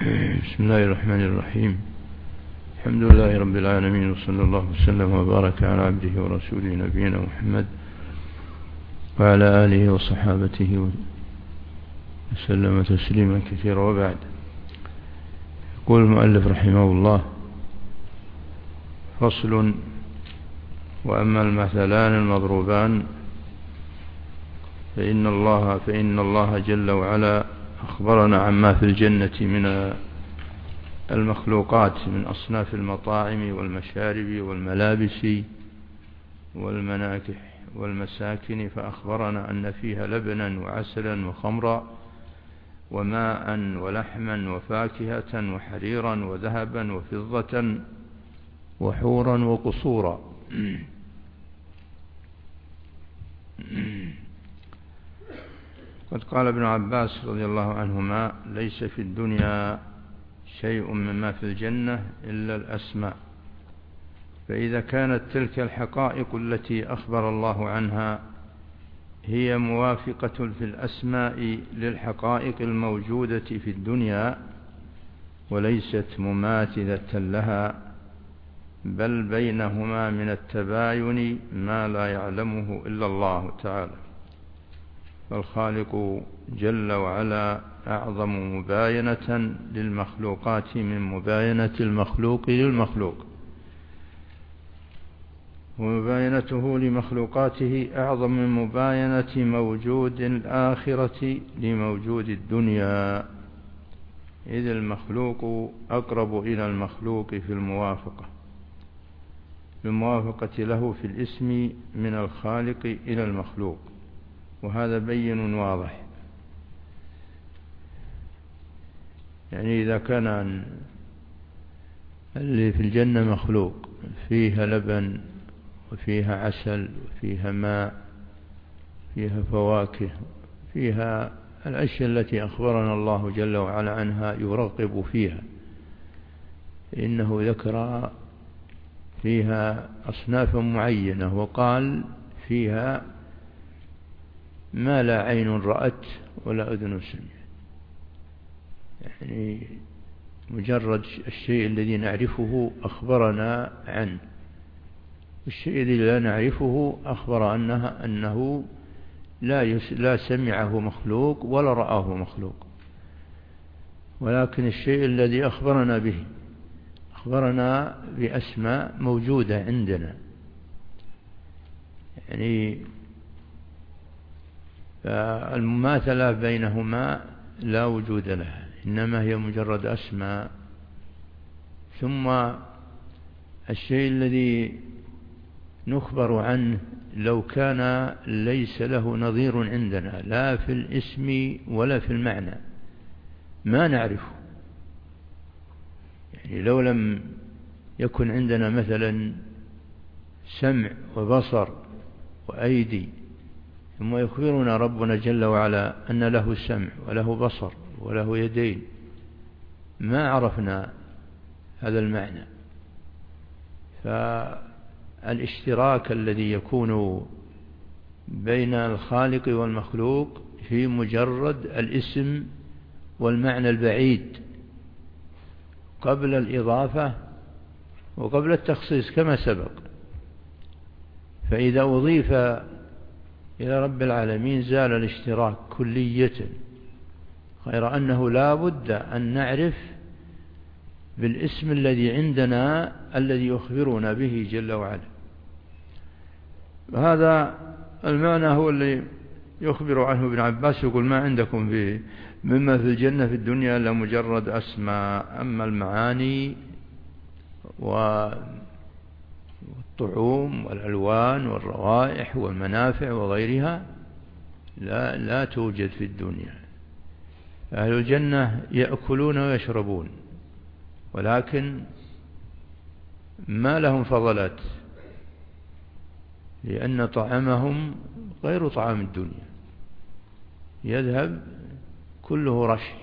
بسم الله الرحمن الرحيم. الحمد لله رب العالمين، وصلى الله وسلم وبارك على عبده ورسوله نبينا محمد وعلى آله وصحابته وسلم تسليما كثيرا، وبعد. يقول المؤلف رحمه الله: فصل: وأما المثلان المضروبان فإن الله جل وعلا أخبرنا عما في الجنة من المخلوقات من أصناف المطاعم والمشارب والملابس والمناكح والمساكن، فأخبرنا أن فيها لبنا وعسلا وخمرا وماء ولحما وفاكهة وحريرا وذهبا وفضة وحورا وقصورا. قد قال ابن عباس رضي الله عنهما: ليس في الدنيا شيء مما في الجنة إلا الأسماء، فإذا كانت تلك الحقائق التي أخبر الله عنها هي موافقة في الأسماء للحقائق الموجودة في الدنيا وليست مماثلة لها، بل بينهما من التباين ما لا يعلمه إلا الله تعالى، فالخالق جل وعلا أعظم مباينة للمخلوقات من مباينة المخلوق للمخلوق، ومباينته لمخلوقاته أعظم من مباينة موجود الآخرة لموجود الدنيا، إذ المخلوق أقرب إلى المخلوق في الموافقة له في الاسم من الخالق إلى المخلوق، وهذا بين واضح. يعني إذا كان اللي في الجنة مخلوق فيها لبن وفيها عسل وفيها ماء فيها فواكه فيها الأشياء التي أخبرنا الله جل وعلا عنها يرغب فيها، إنه ذكر فيها أصناف معينة وقال فيها ما لا عين رأت ولا أذن سمعت، يعني مجرد الشيء الذي نعرفه أخبرنا عنه، والشيء الذي لا نعرفه أخبر أنه لا سمعه مخلوق ولا رآه مخلوق، ولكن الشيء الذي أخبرنا به أخبرنا بأسماء موجودة عندنا، يعني فالمماثلة بينهما لا وجود لها، إنما هي مجرد أسماء. ثم الشيء الذي نخبر عنه لو كان ليس له نظير عندنا لا في الاسم ولا في المعنى ما نعرفه، يعني لو لم يكن عندنا مثلا سمع وبصر وأيدي، ثم يخبرنا ربنا جل وعلا أن له سمع وله بصر وله يدين، ما عرفنا هذا المعنى. فالاشتراك الذي يكون بين الخالق والمخلوق في مجرد الاسم والمعنى البعيد قبل الإضافة وقبل التخصيص كما سبق، فإذا أضيف إلى رب العالمين زال الاشتراك كلية، غير أنه لا بد أن نعرف بالاسم الذي عندنا الذي يخبرنا به جل وعلا. هذا المعنى هو الذي يخبر عنه ابن عباس، يقول: ما عندكم مما في الجنة في الدنيا إلا مجرد أسماء، أما المعاني والطعوم والألوان والروائح والمنافع وغيرها لا توجد في الدنيا. أهل الجنة يأكلون ويشربون، ولكن ما لهم فضلات، لأن طعامهم غير طعام الدنيا، يذهب كله رشح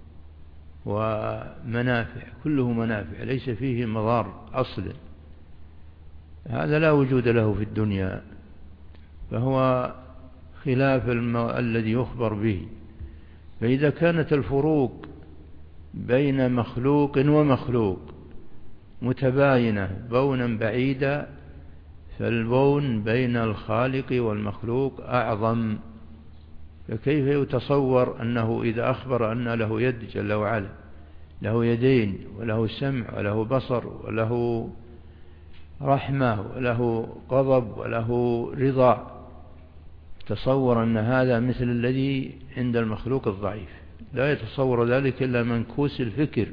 ومنافع، كله منافع ليس فيه مضار أصلا، هذا لا وجود له في الدنيا، فهو خلاف الذي يخبر به. فإذا كانت الفروق بين مخلوق ومخلوق متباينة بونا بعيدا، فالبون بين الخالق والمخلوق أعظم. فكيف يتصور أنه إذا أخبر أن له يد جل وعلا، له يدين وله سمع وله بصر وله رحمة وله غضب وله رضا، تصور أن هذا مثل الذي عند المخلوق الضعيف؟ لا يتصور ذلك إلا منكوس الفكر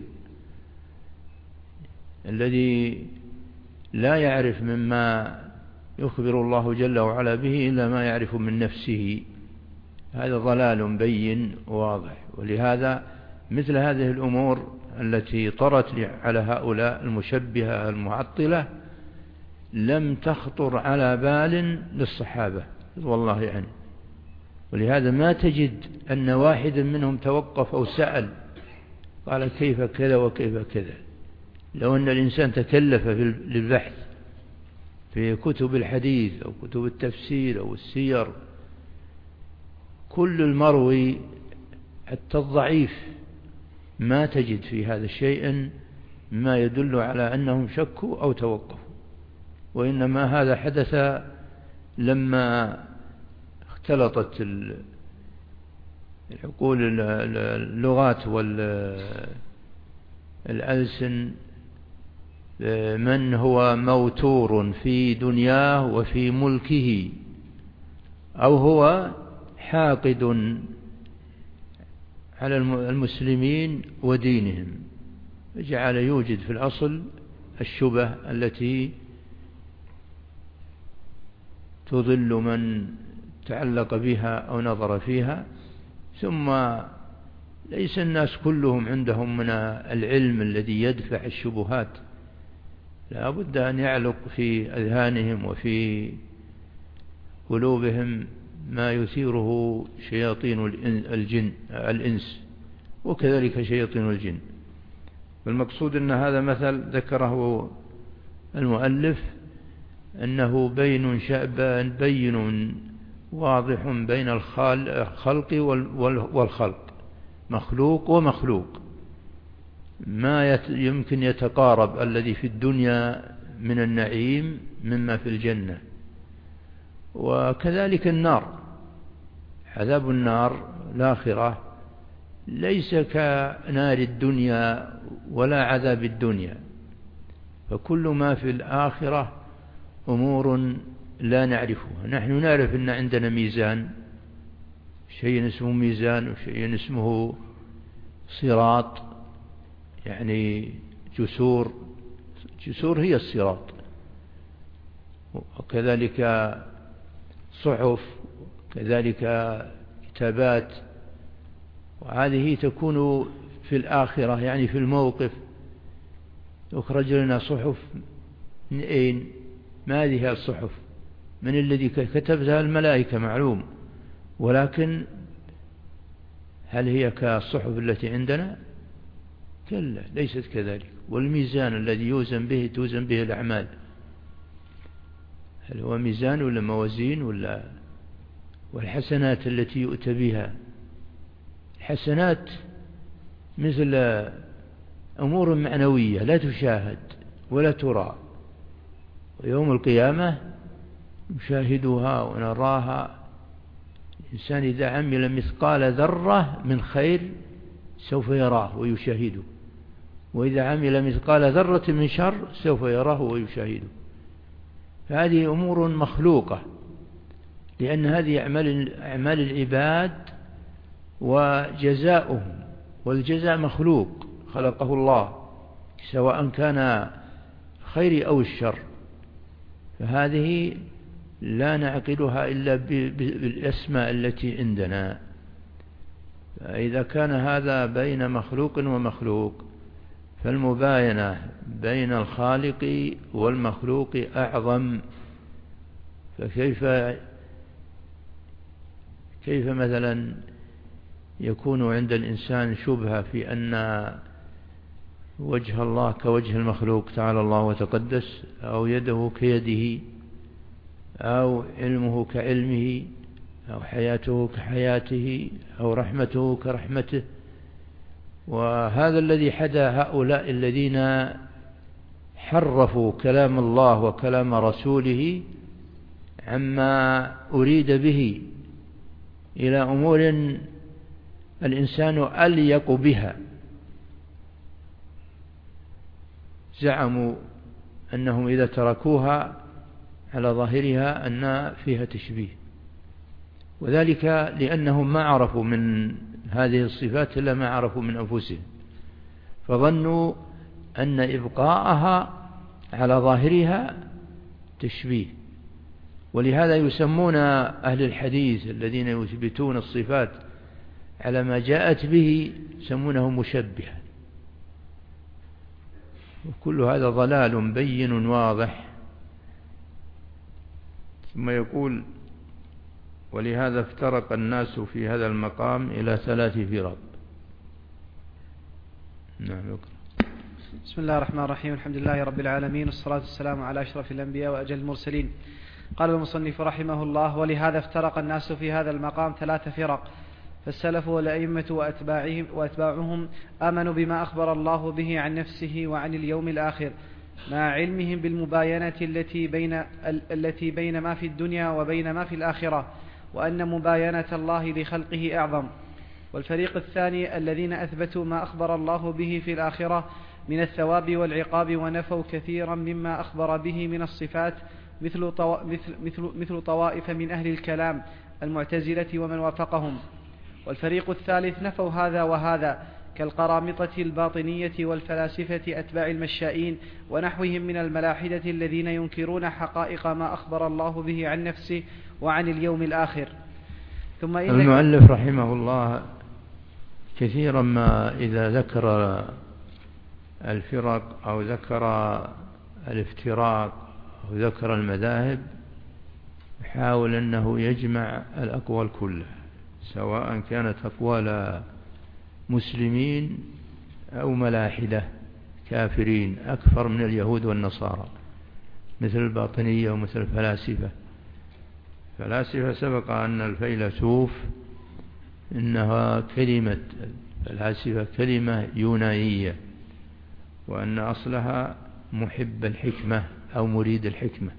الذي لا يعرف مما يخبر الله جل وعلا به إلا ما يعرف من نفسه. هذا ضلال بين واضح. ولهذا مثل هذه الأمور التي طرت على هؤلاء المشبهة المعطلة لم تخطر على بال للصحابة والله عنه. ولهذا ما تجد أن واحد منهم توقف أو سأل قال كيف كذا وكيف كذا. لو أن الإنسان تكلف للبحث في كتب الحديث أو كتب التفسير أو السير، كل المروي حتى الضعيف ما تجد في هذا الشيء ما يدل على أنهم شكوا أو توقفوا. وإنما هذا حدث لما اختلطت العقول اللغات والألسن من هو موتور في دنياه وفي ملكه، أو هو حاقد على المسلمين ودينهم، جعل يوجد في الأصل الشبه التي تضل من تعلق بها أو نظر فيها. ثم ليس الناس كلهم عندهم من العلم الذي يدفع الشبهات، لا بد أن يعلق في أذهانهم وفي قلوبهم ما يثيره شياطين الإنس وكذلك شياطين الجن. والمقصود أن هذا مثل ذكره المؤلف أنه بين واضح بين الخلق والخلق، مخلوق ومخلوق، ما يمكن يتقارب الذي في الدنيا من النعيم مما في الجنة. وكذلك النار، عذاب النار الآخرة ليس كنار الدنيا ولا عذاب الدنيا، فكل ما في الآخرة أمور لا نعرفها. نحن نعرف أن عندنا ميزان، شيء اسمه ميزان وشيء اسمه صراط، يعني جسور هي الصراط، وكذلك صحف، كذلك كتابات، وهذه تكون في الآخرة يعني في الموقف. يخرج لنا صحف من أين؟ ما هذه الصحف؟ من الذي كتبها؟ الملائكة معلوم، ولكن هل هي كالصحف التي عندنا؟ كلا، ليست كذلك. والميزان الذي توزن به الأعمال، هل هو ميزان ولا موازين ولا؟ والحسنات التي يؤتى بها، الحسنات مثل أمور معنوية لا تشاهد ولا ترى، ويوم القيامة نشاهدها ونراها. الإنسان إذا عمل مثقال ذرة من خير سوف يراه ويشاهده، وإذا عمل مثقال ذرة من شر سوف يراه ويشاهده. فهذه أمور مخلوقة، لأن هذه أعمال العباد وجزاؤهم، والجزاء مخلوق خلقه الله سواء كان خير أو الشر. فهذه لا نعقلها إلا بالأسماء التي عندنا. فإذا كان هذا بين مخلوق ومخلوق، فالمباينة بين الخالق والمخلوق أعظم. فكيف مثلا يكون عند الإنسان شبهة في أن وجه الله كوجه المخلوق تعالى الله وتقدس، أو يده كيده، أو علمه كعلمه، أو حياته كحياته، أو رحمته كرحمته؟ وهذا الذي حدا هؤلاء الذين حرفوا كلام الله وكلام رسوله عما أريد به إلى أمور الإنسان أليق بها. زعموا أنهم إذا تركوها على ظاهرها أن فيها تشبيه، وذلك لأنهم ما عرفوا من هذه الصفات إلا ما عرفوا من أنفسهم، فظنوا أن إبقاءها على ظاهرها تشبيه. ولهذا يسمون أهل الحديث الذين يثبتون الصفات على ما جاءت به يسمونه مشبها، وكل هذا ضلال بين واضح. ثم يقول: ولهذا افترق الناس في هذا المقام إلى 3 فرق. نعم. بسم الله الرحمن الرحيم. الحمد لله رب العالمين، والصلاة والسلام على أشرف الأنبياء وأجل المرسلين. قال المصنف رحمه الله: ولهذا افترق الناس في هذا المقام 3 فرق، فالسلف والأئمة وأتباعهم آمنوا بما أخبر الله به عن نفسه وعن اليوم الآخر، مع علمهم بالمباينة التي بين ما في الدنيا وبين ما في الآخرة، وأن مباينة الله لخلقه أعظم. والفريق الثاني الذين أثبتوا ما أخبر الله به في الآخرة من الثواب والعقاب، ونفوا كثيرا مما أخبر به من الصفات، مثل طوائف من أهل الكلام المعتزلة ومن وافقهم. والفريق الثالث نفوا هذا وهذا، كالقرامطة الباطنية والفلاسفة أتباع المشائين ونحوهم من الملاحدة الذين ينكرون حقائق ما أخبر الله به عن نفسه وعن اليوم الآخر. ثم المؤلف رحمه الله كثيرا ما إذا ذكر الفرق أو ذكر الافتراق أو ذكر المذاهب يحاول أنه يجمع الأقوال كلها، سواء كانت أقوال مسلمين أو ملاحدة كافرين أكثر من اليهود والنصارى، مثل الباطنية ومثل الفلاسفة. سبق أن الفيلسوف إنها كلمة الفلاسفة كلمة يونانية، وأن أصلها محب الحكمة أو مريد الحكمة،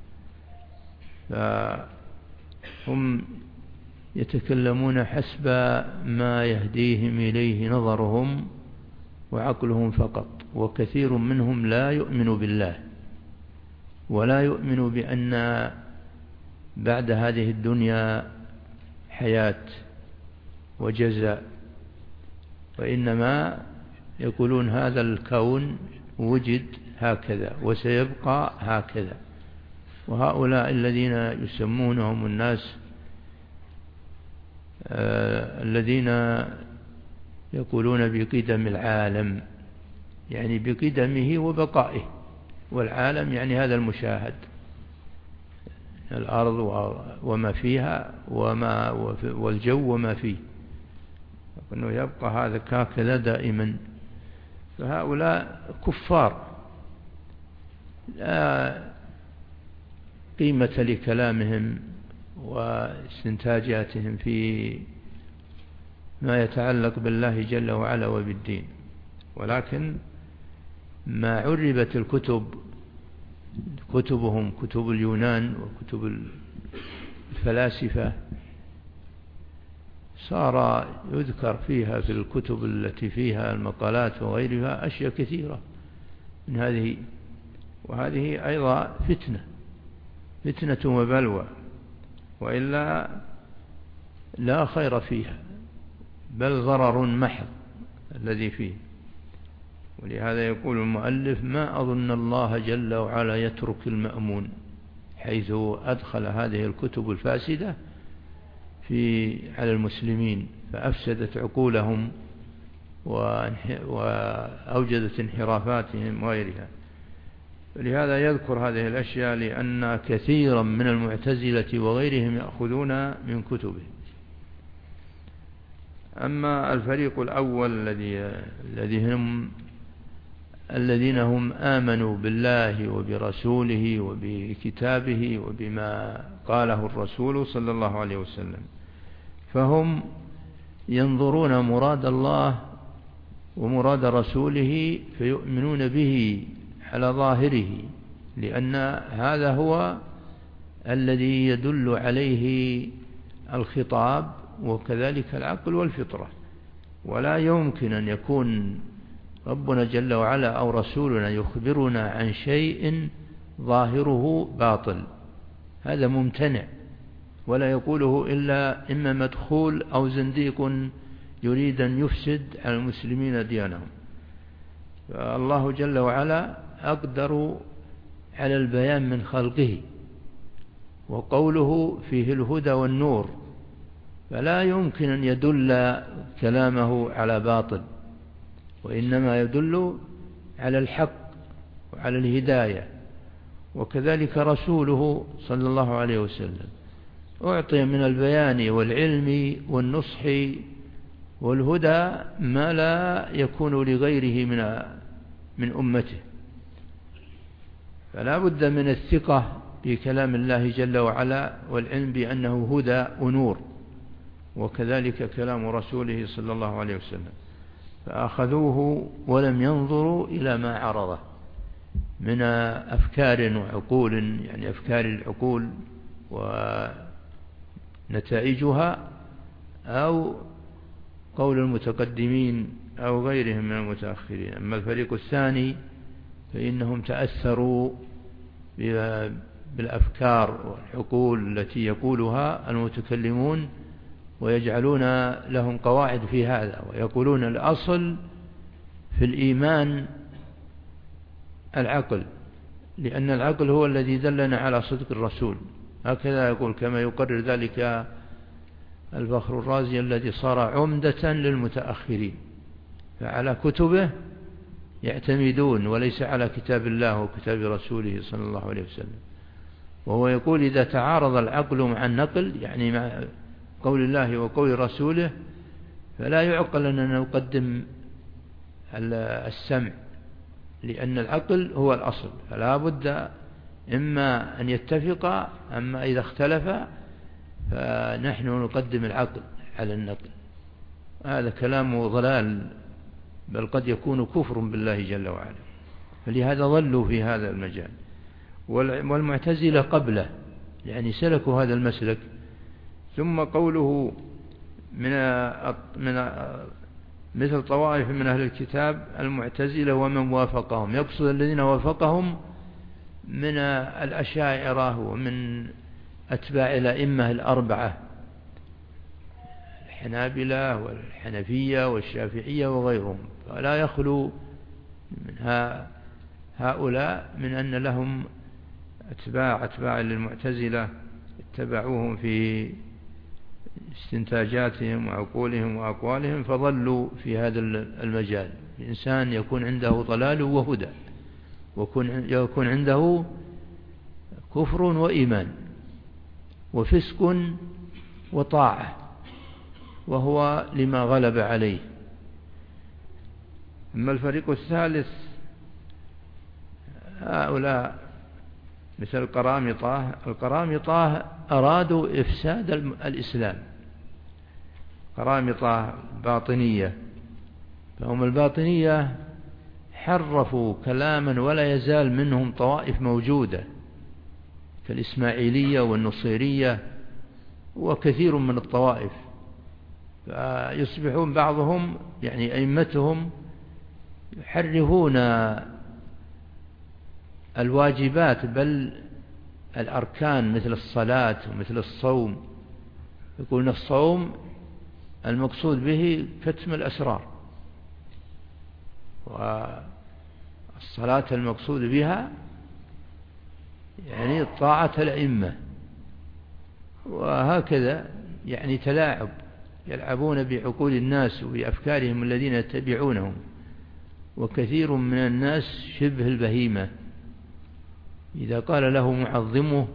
فهم يتكلمون حسب ما يهديهم إليه نظرهم وعقلهم فقط، وكثير منهم لا يؤمن بالله ولا يؤمن بأن بعد هذه الدنيا حياة وجزاء، وإنما يقولون هذا الكون وجد هكذا وسيبقى هكذا. وهؤلاء الذين يسمونهم الناس الذين يقولون بقدم العالم، يعني بقدمه وبقائه، والعالم يعني هذا المشاهد، الأرض وما فيها والجو وما فيه، أنه يبقى هذا هكذا دائما. فهؤلاء كفار لا قيمة لكلامهم واستنتاجاتهم في ما يتعلق بالله جل وعلا وبالدين. ولكن ما عربت كتبهم كتب اليونان وكتب الفلاسفة صار يذكر فيها في الكتب التي فيها المقالات وغيرها أشياء كثيرة من هذه، وهذه أيضا فتنة وبلوى، وإلا لا خير فيها بل ضرر محض الذي فيه. ولهذا يقول المؤلف: ما أظن الله جل وعلا يترك المأمون، حيث أدخل هذه الكتب الفاسدة على المسلمين فأفسدت عقولهم وأوجدت انحرافاتهم وغيرها. ولهذا يذكر هذه الأشياء لأن كثيرا من المعتزلة وغيرهم يأخذون من كتبه. أما الفريق الأول الذين هم آمنوا بالله وبرسوله وبكتابه وبما قاله الرسول صلى الله عليه وسلم، فهم ينظرون مراد الله ومراد رسوله فيؤمنون به على ظاهره، لأن هذا هو الذي يدل عليه الخطاب، وكذلك العقل والفطرة. ولا يمكن أن يكون ربنا جل وعلا أو رسولنا يخبرنا عن شيء ظاهره باطل، هذا ممتنع، ولا يقوله إلا إما مدخول أو زنديق يريد أن يفسد على المسلمين ديانهم. فالله جل وعلا أقدر على البيان من خلقه، وقوله فيه الهدى والنور، فلا يمكن أن يدل كلامه على باطل، وإنما يدل على الحق وعلى الهداية. وكذلك رسوله صلى الله عليه وسلم أعطي من البيان والعلم والنصح والهدى ما لا يكون لغيره من أمته. فلا بد من الثقة بكلام الله جل وعلا والعلم بأنه هدى ونور، وكذلك كلام رسوله صلى الله عليه وسلم. فأخذوه ولم ينظروا إلى ما عرضه من أفكار وعقول، يعني أفكار العقول ونتائجها، أو قول المتقدمين أو غيرهم من المتأخرين. أما الفريق الثاني فإنهم تأثروا بالأفكار والعقول التي يقولها المتكلمون، ويجعلون لهم قواعد في هذا، ويقولون الأصل في الإيمان العقل، لأن العقل هو الذي دلنا على صدق الرسول. هكذا يقول، كما يقرر ذلك الفخر الرازي الذي صار عمدة للمتأخرين، فعلى كتبه يعتمدون وليس على كتاب الله وكتاب رسوله صلى الله عليه وسلم. وهو يقول إذا تعارض العقل مع النقل، يعني مع قول الله وقول رسوله، فلا يعقل أننا نقدم السمع، لأن العقل هو الأصل، فلا بد إما أن يتفق، أما إذا اختلف فنحن نقدم العقل على النقل. هذا كلام ضلال، بل قد يكون كفر بالله جل وعلا. فلهذا ضلوا في هذا المجال. والمعتزلة قبله يعني سلكوا هذا المسلك. ثم قوله من مثل طوائف من أهل الكتاب المعتزلة ومن وافقهم، يقصد الذين وافقهم من الأشاعرة ومن أتباع الأئمة الأربعة، الحنابلة والحنفية والشافعية وغيرهم. فلا يخلو من هؤلاء من أن لهم أتباع للمعتزلة اتبعوهم في استنتاجاتهم وعقولهم وأقوالهم، فظلوا في هذا المجال. الإنسان يكون عنده ضلال وهدى، ويكون عنده كفر وإيمان وفسق وطاعة، وهو لما غلب عليه. أما الفريق الثالث هؤلاء مثل القرامطة أرادوا إفساد الإسلام، قرامطة باطنية. فهم الباطنية حرفوا كلاما، ولا يزال منهم طوائف موجودة كالإسماعيلية والنصيرية وكثير من الطوائف. فيصبحون بعضهم يعني أئمتهم يحرفون الواجبات بل الأركان مثل الصلاة ومثل الصوم. يقولون الصوم المقصود به كتم الأسرار، والصلاة المقصود بها يعني طاعة الأئمة. وهكذا يعني تلاعب، يلعبون بعقول الناس وبأفكارهم الذين يتبعونهم. وكثير من الناس شبه البهيمة، إذا قال له معظمه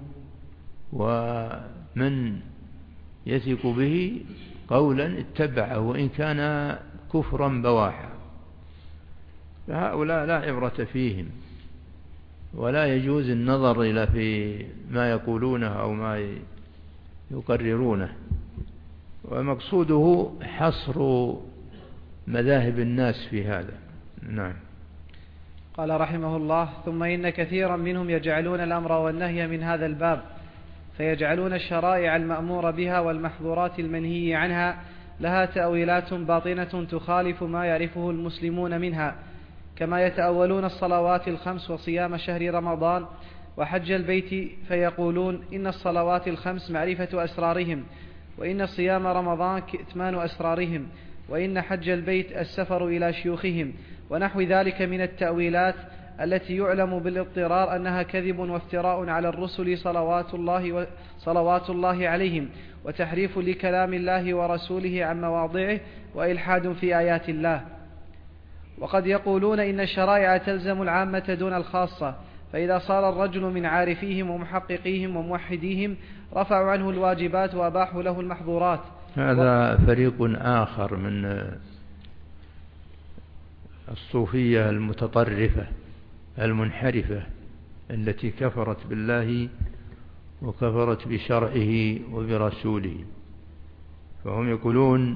ومن يثق به قولا اتبعه وإن كان كفرا بواحا. فهؤلاء لا عبرة فيهم، ولا يجوز النظر إلى في ما يقولونه أو ما يقررونه. ومقصوده حصر مذاهب الناس في هذا. نعم. قال رحمه الله: ثم إن كثيرا منهم يجعلون الأمر والنهي من هذا الباب، فيجعلون الشرائع المأمور بها والمحظورات المنهي عنها لها تأويلات باطنة تخالف ما يعرفه المسلمون منها، كما يتأولون الصلوات الخمس وصيام شهر رمضان وحج البيت، فيقولون إن الصلوات الخمس معرفة أسرارهم، وإن صيام رمضان كتمان أسرارهم، وإن حج البيت السفر إلى شيوخهم، ونحو ذلك من التأويلات التي يعلم بالاضطرار أنها كذب وافتراء على الرسل صلوات الله عليهم، وتحريف لكلام الله ورسوله عن مواضعه، وإلحاد في آيات الله. وقد يقولون إن الشرائع تلزم العامة دون الخاصة، فإذا صار الرجل من عارفيهم ومحققيهم وموحديهم رفعوا عنه الواجبات وأباحوا له المحظورات. هذا فريق آخر من الصوفية المتطرفة المنحرفة التي كفرت بالله وكفرت بشرعه وبرسوله. فهم يقولون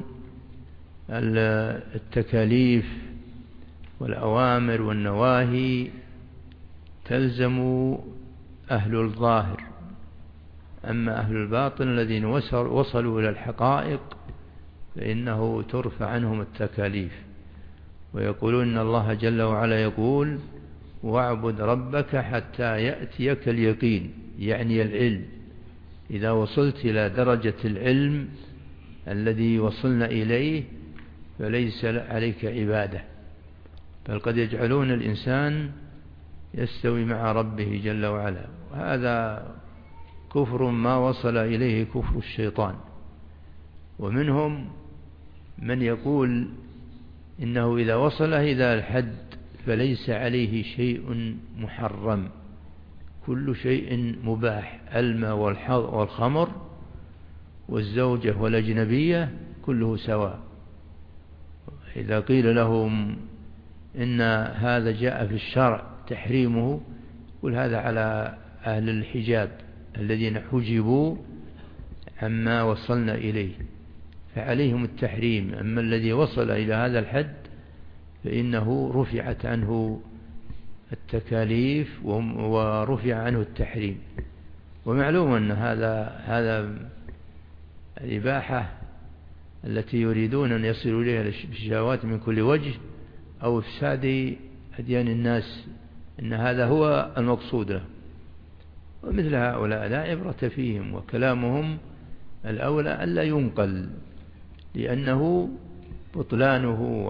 التكاليف والأوامر والنواهي تلزم أهل الظاهر، أما أهل الباطن الذين وصلوا إلى الحقائق فإنه ترفع عنهم التكاليف. ويقولون إن الله جل وعلا يقول: واعبد ربك حتى يأتيك اليقين، يعني العلم. إذا وصلت إلى درجة العلم الذي وصلنا إليه فليس عليك عبادة، بل قد يجعلون الإنسان يستوي مع ربه جل وعلا، وهذا كفر ما وصل إليه كفر الشيطان. ومنهم من يقول إنه إذا وصل إلى الحد فليس عليه شيء محرم، كل شيء مباح، الماء والخمر والزوجة والأجنبية كله سواء. إذا قيل لهم إن هذا جاء في الشرع تحريمه، قل هذا على أهل الحجاب الذين حجبوا عما وصلنا إليه فعليهم التحريم، أما الذي وصل إلى هذا الحد فإنه رفعت عنه التكاليف ورفع عنه التحريم. ومعلوم أن هذا الإباحة التي يريدون أن يصلوا إليها الشهوات من كل وجه أو إفساد أديان الناس، إن هذا هو المقصود له. ومثل هؤلاء لا عبرة فيهم، وكلامهم الأولى ألا ينقل، لأنه بطلانه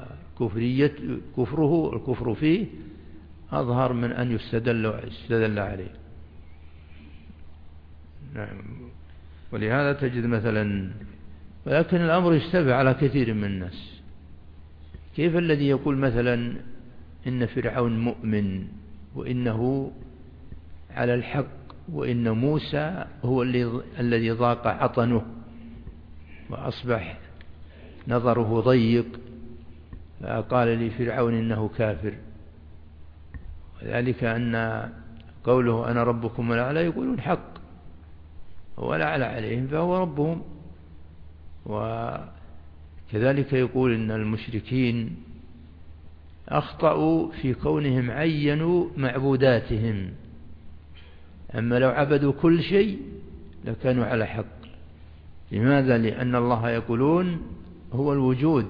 وكفره الكفر فيه أظهر من أن يستدل عليه. نعم. ولهذا تجد مثلا، ولكن الأمر يشتبه على كثير من الناس. كيف الذي يقول مثلا إن فرعون مؤمن وإنه على الحق، وإن موسى هو الذي ضاق عطنه وأصبح نظره ضيق، فقال لي فرعون إنه كافر، وذلك أن قوله أنا ربكم الأعلى يقولون حق، هو الأعلى عليهم فهو ربهم. وكذلك يقول إن المشركين أخطأوا في كونهم عينوا معبوداتهم، أما لو عبدوا كل شيء لكانوا على حق. لماذا؟ لأن الله يقولون هو الوجود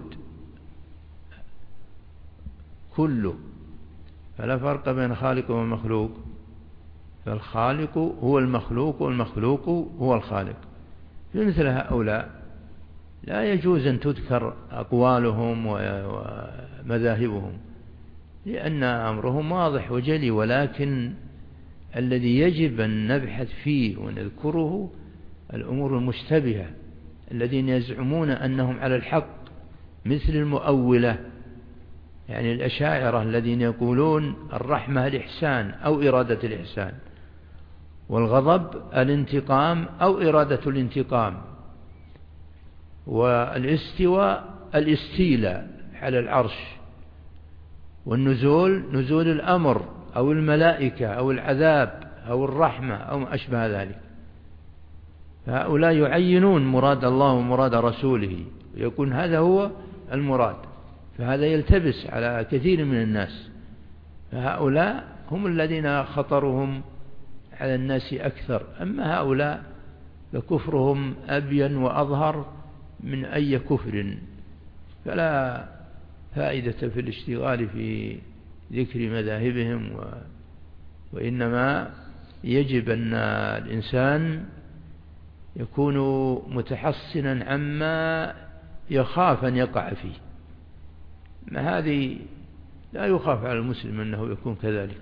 كله، فلا فرق بين خالق ومخلوق، فالخالق هو المخلوق والمخلوق هو الخالق. في مثل هؤلاء لا يجوز أن تذكر أقوالهم ومذاهبهم، لأن أمرهم واضح وجلي، ولكن الذي يجب أن نبحث فيه ونذكره الأمور المشتبهة الذين يزعمون أنهم على الحق، مثل المؤولة، يعني الأشاعرة الذين يقولون الرحمة الإحسان أو إرادة الإحسان، والغضب الانتقام أو إرادة الانتقام، والاستواء الاستيلاء على العرش، والنزول نزول الأمر أو الملائكة أو العذاب أو الرحمة أو ما أشبه ذلك. فهؤلاء يعينون مراد الله ومراد رسوله، ويكون هذا هو المراد، فهذا يلتبس على كثير من الناس، فهؤلاء هم الذين خطرهم على الناس أكثر. أما هؤلاء فكفرهم أبين وأظهر من أي كفر، فلا فائدة في الاشتغال في ذكر مذاهبهم، وإنما يجب أن الإنسان يكون متحصنا عما يخاف أن يقع فيه. ما هذه لا يخاف على المسلم أنه يكون كذلك.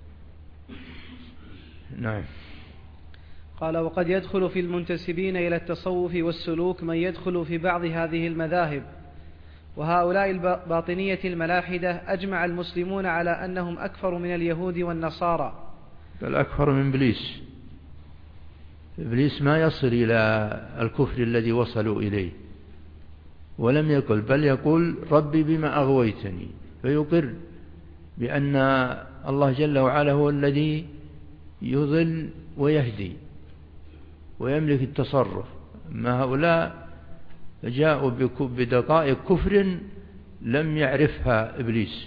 نعم. قال: وقد يدخل في المنتسبين إلى التصوف والسلوك من يدخل في بعض هذه المذاهب، وهؤلاء الباطنية الملاحدة أجمع المسلمون على أنهم أكفر من اليهود والنصارى، بل أكفر من إبليس. إبليس ما يصل إلى الكفر الذي وصلوا إليه، ولم يقل، بل يقول ربي بما أغويتني، فيقر بأن الله جل وعلا هو الذي يضل ويهدي ويملك التصرف. ما هؤلاء جاءوا بدقائق كفر لم يعرفها إبليس.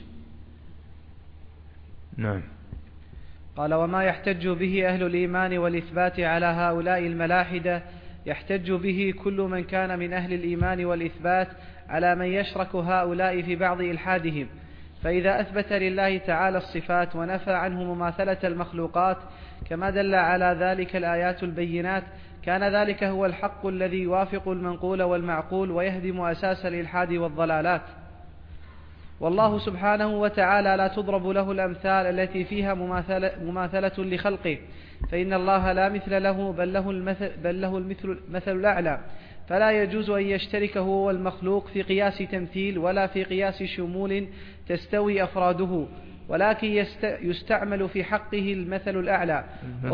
نعم. قال: وما يحتج به أهل الإيمان والإثبات على هؤلاء الملاحدة يحتج به كل من كان من أهل الإيمان والإثبات على من يشرك هؤلاء في بعض إلحادهم. فإذا أثبت لله تعالى الصفات ونفى عنه مماثلة المخلوقات كما دل على ذلك الآيات البينات، كان ذلك هو الحق الذي يوافق المنقول والمعقول ويهدم أساس الإلحاد والضلالات. والله سبحانه وتعالى لا تضرب له الأمثال التي فيها مماثلة لخلقه، فإن الله لا مثل له بل له المثل الأعلى، فلا يجوز أن يشترك هو والمخلوق في قياس تمثيل ولا في قياس شمول تستوي أفراده، ولكن يستعمل في حقه المثل الأعلى،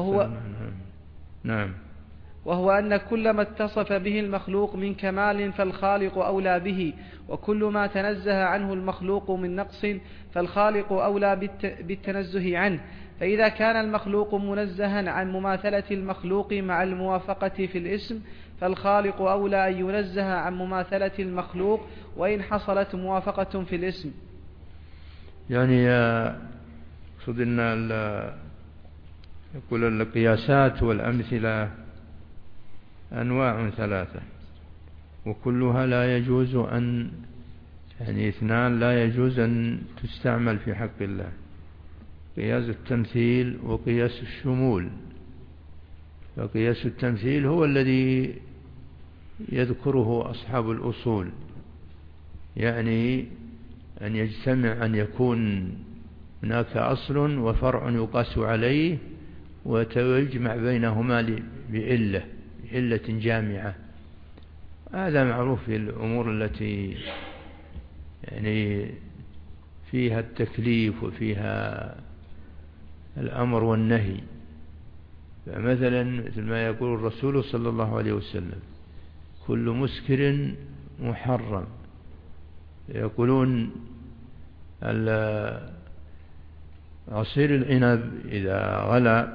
وهو أن كل ما اتصف به المخلوق من كمال فالخالق أولى به، وكل ما تنزه عنه المخلوق من نقص فالخالق أولى بالتنزه عنه. فإذا كان المخلوق منزها عن مماثلة المخلوق مع الموافقة في الاسم، فالخالق أولى أن ينزه عن مماثلة المخلوق وإن حصلت موافقة في الاسم. يعني أقصد أن يقول القياسات والأمثلة أنواع ثلاثة، وكلها لا يجوز أن اثنان لا يجوز أن تستعمل في حق الله: قياس التمثيل وقياس الشمول. فقياس التمثيل هو الذي يذكره أصحاب الأصول، يعني أن يجتمع، أن يكون هناك أصل وفرع يقاس عليه ويجمع بينهما بعلة جامعة. هذا معروف في الأمور التي يعني فيها التكليف وفيها الأمر والنهي. فمثلا مثل ما يقول الرسول صلى الله عليه وسلم: كل مسكر محرم. يقولون عصير العنب إذا غلى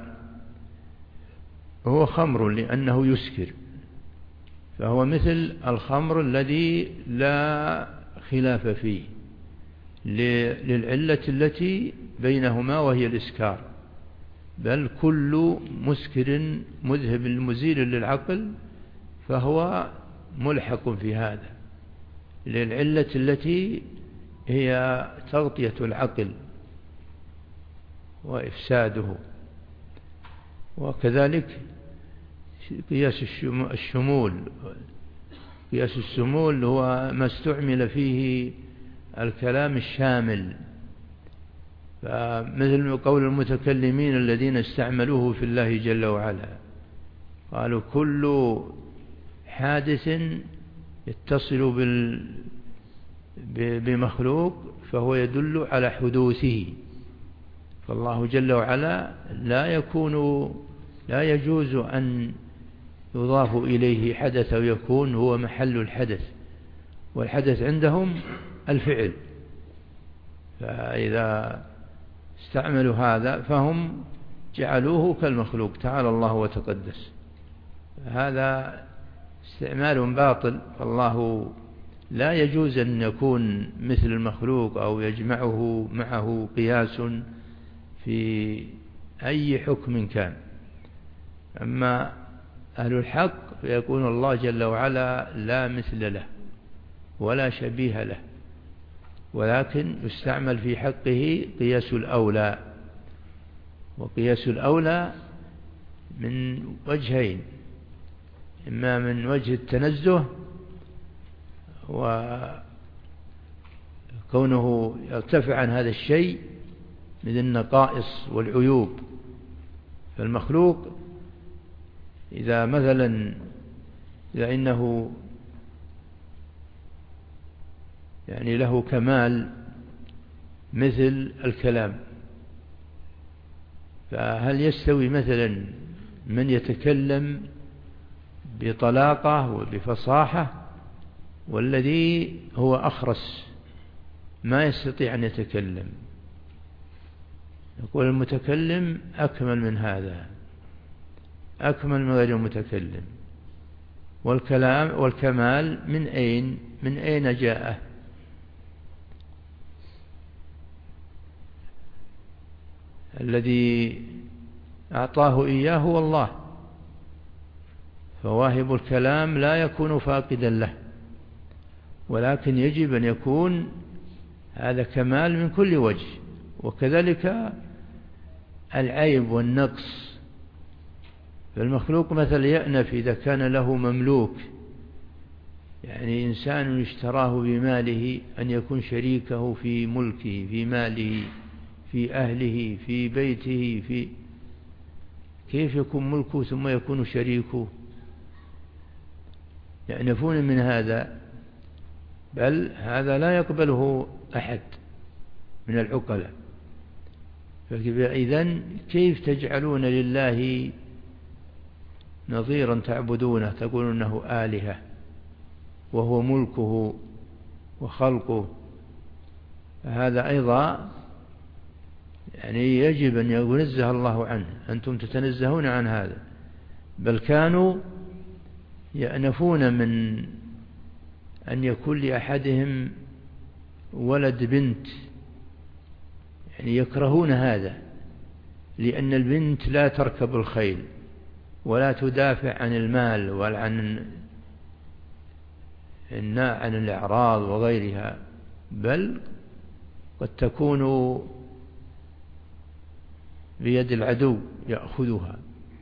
هو خمر لأنه يسكر، فهو مثل الخمر الذي لا خلاف فيه للعلة التي بينهما وهي الإسكار. بل كل مسكر مذهب مزيل للعقل فهو ملحق في هذا للعلة التي هي تغطية العقل وإفساده. وكذلك قياس الشمول. قياس الشمول هو ما استعمل فيه الكلام الشامل، فمثل قول المتكلمين الذين استعملوه في الله جل وعلا، قالوا: كل حادث يتصل بمخلوق فهو يدل على حدوثه. فالله جل وعلا لا يجوز أن يضاف إليه حدث أو يكون هو محل الحدث، والحدث عندهم الفعل. فإذا استعملوا هذا فهم جعلوه كالمخلوق، تعالى الله وتقدس. هذا استعمال باطل، فالله لا يجوز أن يكون مثل المخلوق أو يجمعه معه قياس في أي حكم كان. أما أهل الحق فيكون الله جل وعلا لا مثل له ولا شبيه له، ولكن يستعمل في حقه قياس الأولى، وقياس الأولى من وجهين: إما من وجه التنزه وكونه يرتفع عن هذا الشيء من النقائص والعيوب. فالمخلوق إذا مثلا إنه يعني له كمال مثل الكلام، فهل يستوي مثلا من يتكلم بطلاقة وبفصاحة والذي هو أخرس ما يستطيع أن يتكلم؟ يقول المتكلم أكمل من هذا، أكمل من غير المتكلم. والكمال من أين جاءه؟ الذي أعطاه إياه هو الله، فواهب الكلام لا يكون فاقدا له، ولكن يجب أن يكون هذا كمال من كل وجه. وكذلك العيب والنقص. فالمخلوق مثل يأنف إذا كان له مملوك، يعني إنسان اشتراه بماله أن يكون شريكه في ملكه، في ماله، في أهله، في بيته، كيف يكون ملكه ثم يكون شريكه؟ يأنفون من هذا، بل هذا لا يقبله أحد من العقلاء. فإذن كيف تجعلون لله نظيرا تعبدونه تقولون أنه آلهة وهو ملكه وخلقه؟ هذا أيضا يعني يجب أن ينزه الله عنه. أنتم تتنزهون عن هذا، بل كانوا يأنفون من أن يكون لأحدهم ولد بنت، يعني يكرهون هذا، لأن البنت لا تركب الخيل ولا تدافع عن المال ولا عن الأعراض وغيرها، بل قد تكون بيد العدو يأخذها.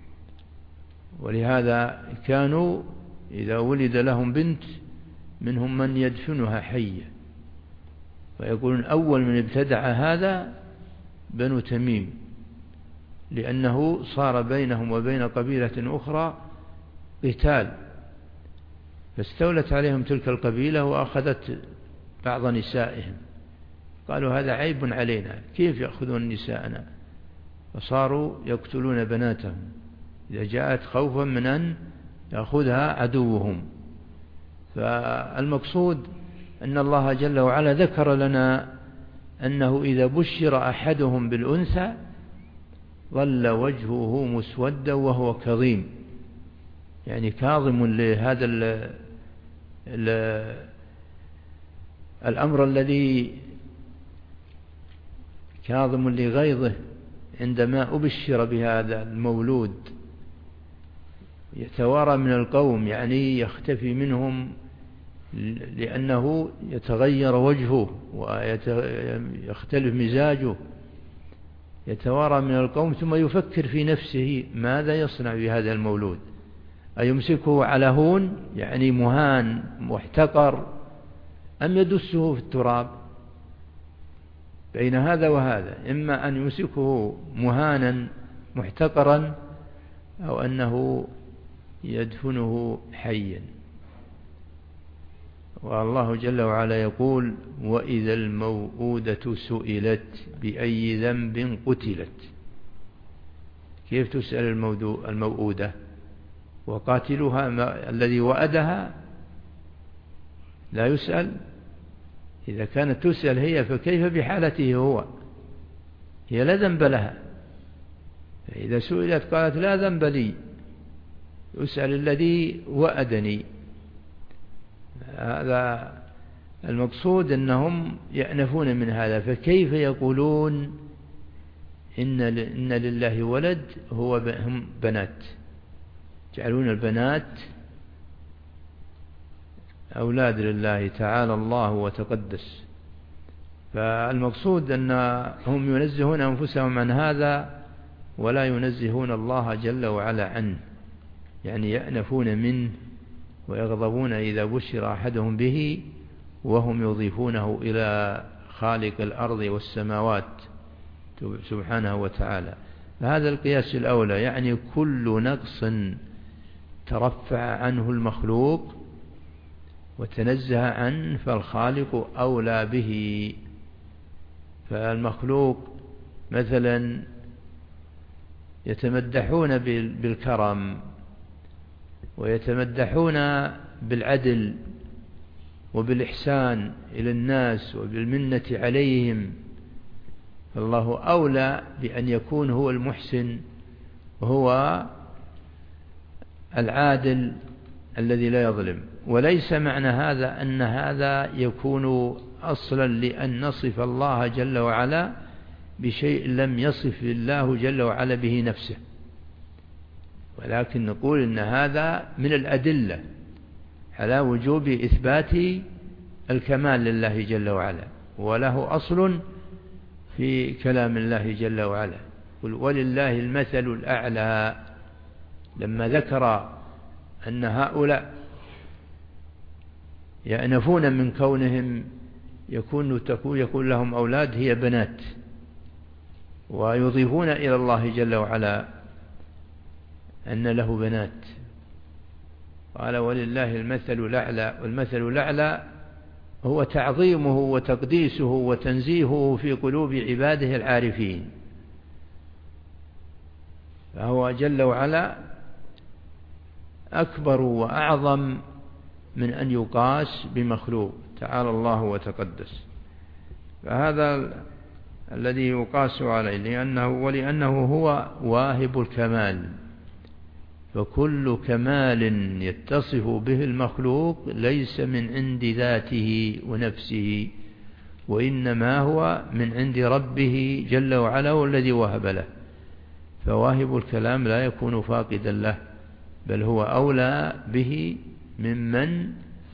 ولهذا كانوا إذا ولد لهم بنت منهم من يدفنها حية، فيقولون أول من ابتدع هذا بنو تميم، لأنه صار بينهم وبين قبيلة أخرى قتال، فاستولت عليهم تلك القبيلة وأخذت بعض نسائهم. قالوا هذا عيب علينا، كيف يأخذون نساءنا؟ فصاروا يقتلون بناتهم إذا جاءت خوفا من أن يأخذها عدوهم. فالمقصود أن الله جل وعلا ذكر لنا أنه إذا بشر أحدهم بالأنثى ظل وجهه مسودا وهو كظيم، يعني كاظم لهذا الأمر الذي كاظم لغيظه عندما أبشر بهذا المولود، يتوارى من القوم، يعني يختفي منهم لأنه يتغير وجهه ويختلف مزاجه، يتوارى من القوم ثم يفكر في نفسه ماذا يصنع بهذا المولود؟ أيمسكه على هون يعني مهان محتقر، أم يدسه في التراب؟ بين هذا وهذا، إما أن يمسكه مهانا محتقرا أو أنه يدفنه حيا. والله جل وعلا يقول وإذا الموءودة سئلت بأي ذنب قتلت. كيف تسأل الموءودة؟ وقاتلها الذي وأدها لا يسأل؟ إذا كانت تسأل هي فكيف بحالته هو؟ هي لا ذنب لها، فإذا سئلت قالت لا ذنب لي، يسأل الذي وأدني. هذا المقصود أنهم يأنفون من هذا، فكيف يقولون إن لله ولد هم بنات، يجعلون البنات أولاد لله تعالى الله وتقدس. فالمقصود أنهم ينزهون أنفسهم عن هذا ولا ينزهون الله جل وعلا عنه، يعني يأنفون منه ويغضبون إذا بشر أحدهم به، وهم يضيفونه إلى خالق الأرض والسماوات سبحانه وتعالى. فهذا القياس الأولى، يعني كل نقص ترفع عنه المخلوق وتنزه عنه فالخالق أولى به. فالمخلوق مثلا يتمدحون بالكرم ويتمدحون بالعدل وبالإحسان إلى الناس وبالمنة عليهم، فالله أولى بأن يكون هو المحسن وهو العادل الذي لا يظلم. وليس معنى هذا أن هذا يكون أصلا لأن نصف الله جل وعلا بشيء لم يصف الله جل وعلا به نفسه، ولكن نقول إن هذا من الأدلة على وجوب إثبات الكمال لله جل وعلا، وله أصل في كلام الله جل وعلا. قل ولله المثل الأعلى، لما ذكر أن هؤلاء يأنفون من كونهم يكون لهم أولاد هي بنات، ويضيفون إلى الله جل وعلا أن له بنات، قال ولله المثل الأعلى. والمثل الأعلى هو تعظيمه وتقديسه وتنزيهه في قلوب عباده العارفين، فهو جل وعلا أكبر وأعظم من أن يقاس بمخلوق، تعالى الله وتقدس. فهذا الذي يقاس عليه ولأنه هو واهب الكمال، فكل كمال يتصف به المخلوق ليس من عند ذاته ونفسه، وإنما هو من عند ربه جل وعلا والذي وهب له. فواهب الكلام لا يكون فاقدا له، بل هو أولى به ممن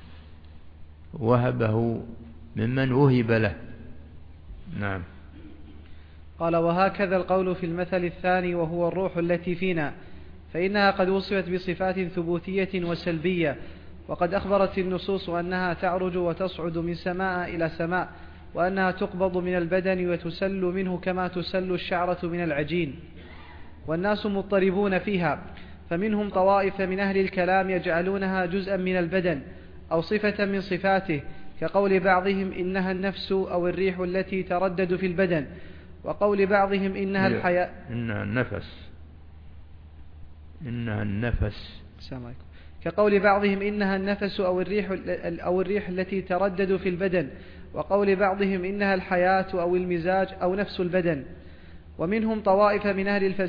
وهبه، ممن وهب له. نعم. قال وهكذا القول في المثل الثاني وهو الروح التي فينا، فإنها قد وصفت بصفات ثبوتية وسلبية، وقد أخبرت النصوص أنها تعرج وتصعد من سماء إلى سماء، وأنها تقبض من البدن وتسل منه كما تسل الشعرة من العجين، والناس مضطربون فيها. فمنهم طوائف من أهل الكلام يجعلونها جزءا من البدن أو صفة من صفاته، كقول بعضهم إنها النفس أو الريح التي تردد في البدن، وقول بعضهم إنها الحياة، إنها النفس كقول بعضهم إنها النفس أو الريح التي تردد في البدن، وقول بعضهم إنها الحياة أو المزاج أو نفس البدن. ومنهم طوائف من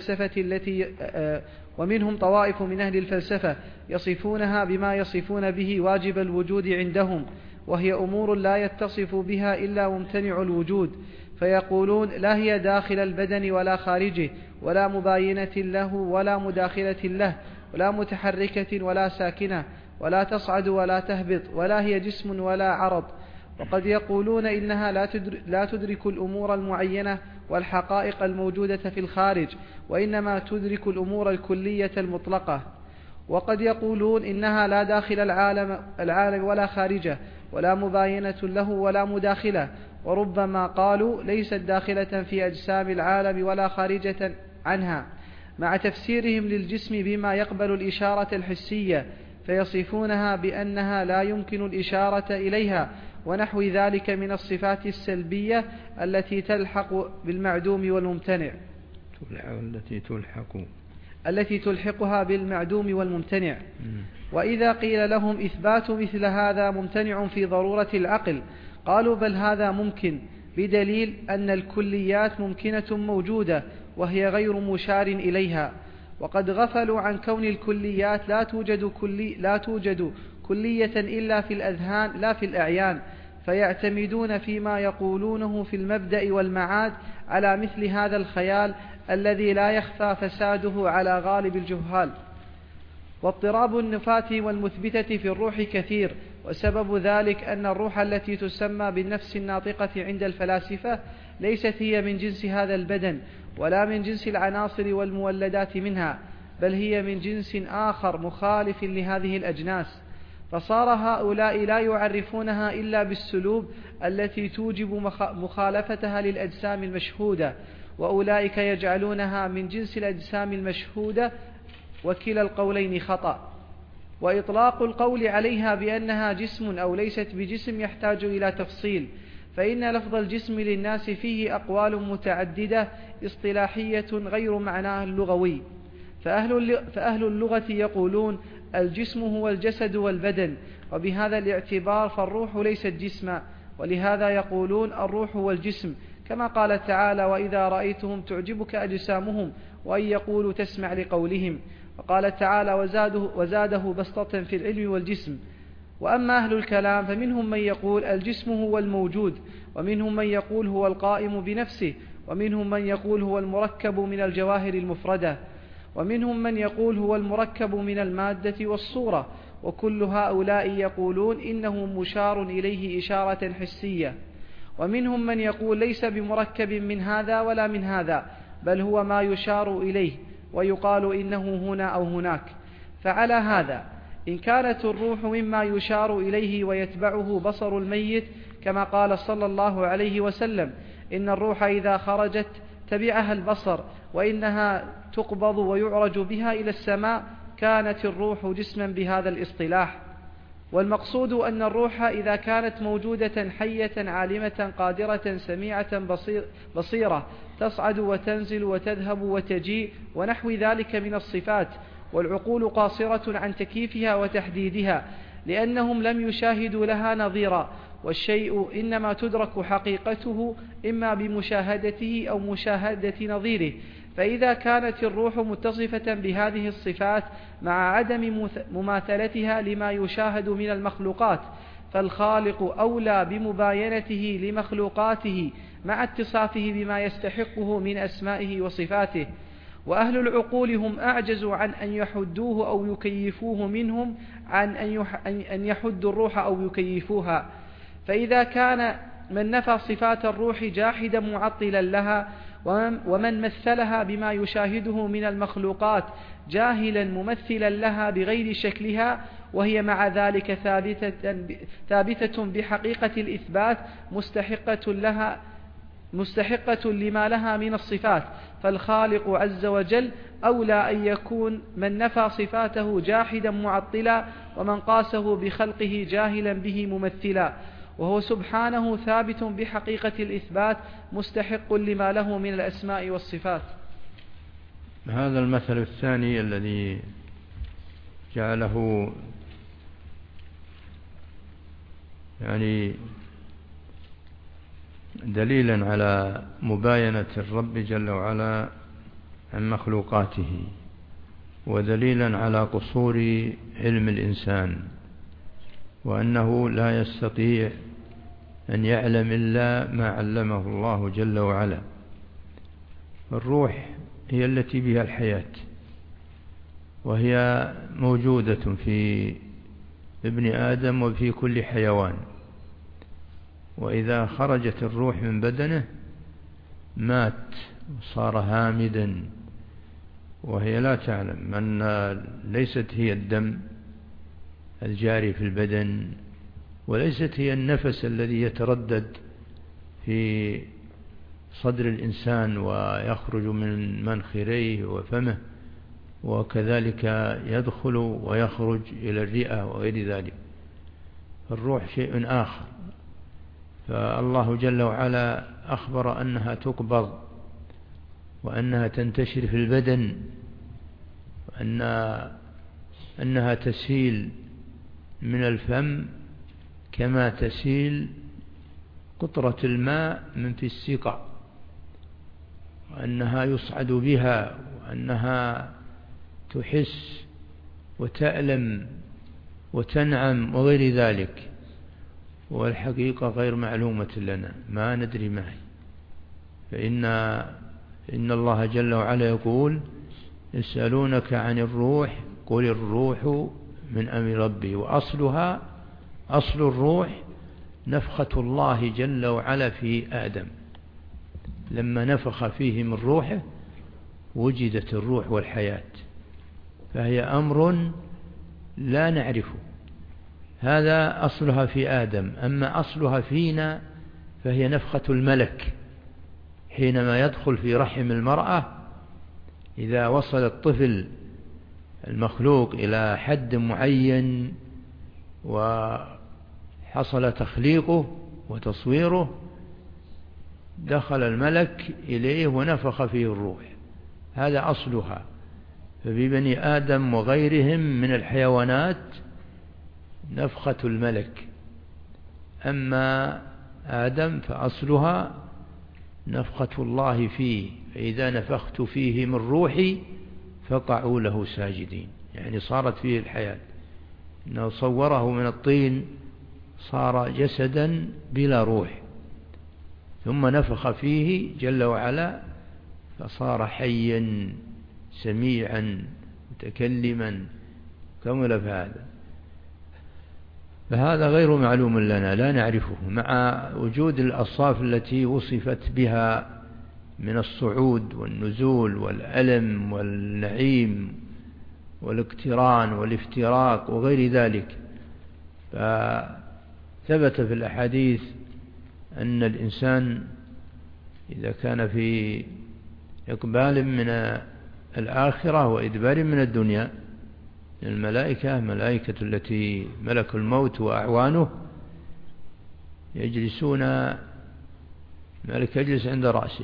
أهل الفلسفة يصفونها بما يصفون به واجب الوجود عندهم، وهي أمور لا يتصف بها إلا ممتنع الوجود، فيقولون لا هي داخل البدن ولا خارجه، ولا مباينة له ولا مداخلة له، ولا متحركة ولا ساكنة، ولا تصعد ولا تهبط، ولا هي جسم ولا عرض. وقد يقولون إنها لا تدرك الأمور المعينة والحقائق الموجودة في الخارج، وإنما تدرك الأمور الكلية المطلقة. وقد يقولون إنها لا داخل العالم ولا خارجه، ولا مباينة له ولا مداخلة. وربما قالوا ليست داخلة في أجسام العالم ولا خارجة عنها، مع تفسيرهم للجسم بما يقبل الإشارة الحسية، فيصفونها بأنها لا يمكن الإشارة إليها، ونحو ذلك من الصفات السلبية التي تلحق بالمعدوم والممتنع، التي تلحقها بالمعدوم والممتنع. وإذا قيل لهم إثبات مثل هذا ممتنع في ضرورة العقل، قالوا بل هذا ممكن، بدليل أن الكليات ممكنة موجودة وهي غير مشار إليها. وقد غفلوا عن كون الكليات لا توجد كلية إلا في الأذهان لا في الأعيان، فيعتمدون فيما يقولونه في المبدأ والمعاد على مثل هذا الخيال الذي لا يخفى فساده على غالب الجهال. واضطراب النفاة والمثبتة في الروح كثير، وسبب ذلك أن الروح التي تسمى بالنفس الناطقة عند الفلاسفة ليست هي من جنس هذا البدن ولا من جنس العناصر والمولدات منها، بل هي من جنس آخر مخالف لهذه الأجناس، فصار هؤلاء لا يعرفونها إلا بالسلوب التي توجب مخالفتها للأجسام المشهودة، وأولئك يجعلونها من جنس الأجسام المشهودة، وكلا القولين خطأ. وإطلاق القول عليها بأنها جسم أو ليست بجسم يحتاج إلى تفصيل، فإن لفظ الجسم للناس فيه أقوال متعددة اصطلاحية غير معناه اللغوي، فأهل اللغة يقولون الجسم هو الجسد والبدن، وبهذا الاعتبار فالروح ليست جسما، ولهذا يقولون الروح هو الجسم، كما قال تعالى: وإذا رأيتهم تعجبك أجسامهم وإن يقولوا تسمع لقولهم. وقال تعالى: وزاده بسطة في العلم والجسم. وأما أهل الكلام فمنهم من يقول الجسم هو الموجود، ومنهم من يقول هو القائم بنفسه، ومنهم من يقول هو المركب من الجواهر المفردة، ومنهم من يقول هو المركب من المادة والصورة، وكل هؤلاء يقولون إنه مشار إليه إشارة حسية. ومنهم من يقول ليس بمركب من هذا ولا من هذا، بل هو ما يشار إليه، ويقال إنه هنا أو هناك. فعلى هذا إن كانت الروح مما يشار إليه ويتبعه بصر الميت، كما قال صلى الله عليه وسلم: إن الروح إذا خرجت تبعها البصر، وإنها تقبض ويعرج بها إلى السماء، كانت الروح جسما بهذا الاصطلاح. والمقصود أن الروح إذا كانت موجودة حية عالمة قادرة سميعة بصيرة تصعد وتنزل وتذهب وتجيء ونحو ذلك من الصفات، والعقول قاصرة عن تكييفها وتحديدها، لأنهم لم يشاهدوا لها نظيرا، والشيء إنما تدرك حقيقته إما بمشاهدته أو مشاهدة نظيره. فإذا كانت الروح متصفة بهذه الصفات مع عدم مماثلتها لما يشاهد من المخلوقات، فالخالق أولى بمباينته لمخلوقاته مع اتصافه بما يستحقه من أسمائه وصفاته. وأهل العقول هم أعجز عن أن يحدوه أو يكيفوه منهم عن أن يحدوا الروح أو يكيفوها. فإذا كان من نفى صفات الروح جاحدا معطلا لها، ومن مثلها بما يشاهده من المخلوقات جاهلا ممثلا لها بغير شكلها، وهي مع ذلك ثابتة بحقيقة الإثبات مستحقة لما لها من الصفات، فالخالق عز وجل أولى أن يكون من نفى صفاته جاحدا معطلا، ومن قاسه بخلقه جاهلا به ممثلا، وهو سبحانه ثابت بحقيقة الإثبات مستحق لما له من الأسماء والصفات. هذا المثل الثاني الذي جعله يعني دليلا على مباينة الرب جل وعلا عن مخلوقاته، ودليلا على قصور علم الإنسان، وأنه لا يستطيع أن يعلم إلا ما علمه الله جل وعلا. الروح هي التي بها الحياة، وهي موجودة في ابن آدم وفي كل حيوان، وإذا خرجت الروح من بدنه مات وصار هامدا، وهي لا تعلم أن ليست هي الدم الجاري في البدن، وليست هي النفس الذي يتردد في صدر الإنسان ويخرج من منخريه وفمه، وكذلك يدخل ويخرج إلى الرئة وغير ذلك. الروح شيء آخر، فالله جل وعلا أخبر أنها تقبض، وأنها تنتشر في البدن، وأنها تسيل من الفم كما تسيل قطرة الماء من في السقع، وأنها يصعد بها، وأنها تحس وتألم وتنعم وغير ذلك. والحقيقة غير معلومة لنا، ما ندري ما هي. فإن الله جل وعلا يقول: يسألونك عن الروح قل الروح من أمر ربي. وأصلها، أصل الروح نفخة الله جل وعلا في آدم، لما نفخ فيه من روحه وجدت الروح والحياة، فهي أمر لا نعرفه. هذا أصلها في آدم. أما أصلها فينا فهي نفخة الملك حينما يدخل في رحم المرأة. إذا وصل الطفل المخلوق إلى حد معين وحصل تخليقه وتصويره، دخل الملك إليه ونفخ فيه الروح. هذا أصلها. فببني آدم وغيرهم من الحيوانات نفخة الملك. أما آدم فأصلها نفخة الله فيه، فإذا نفخت فيه من روحي فقعوا له ساجدين، يعني صارت فيه الحياة. إنه صوره من الطين صار جسدا بلا روح، ثم نفخ فيه جل وعلا فصار حيا سميعا متكلما، كمل بهذا. فهذا غير معلوم لنا، لا نعرفه، مع وجود الأوصاف التي وصفت بها من الصعود والنزول والألم والنعيم والاقتران والافتراق وغير ذلك. فثبت في الأحاديث أن الإنسان إذا كان في إقبال من الآخرة وإدبار من الدنيا، الملائكة، ملائكة التي ملك الموت وأعوانه يجلسون، ملك يجلس عند رأسه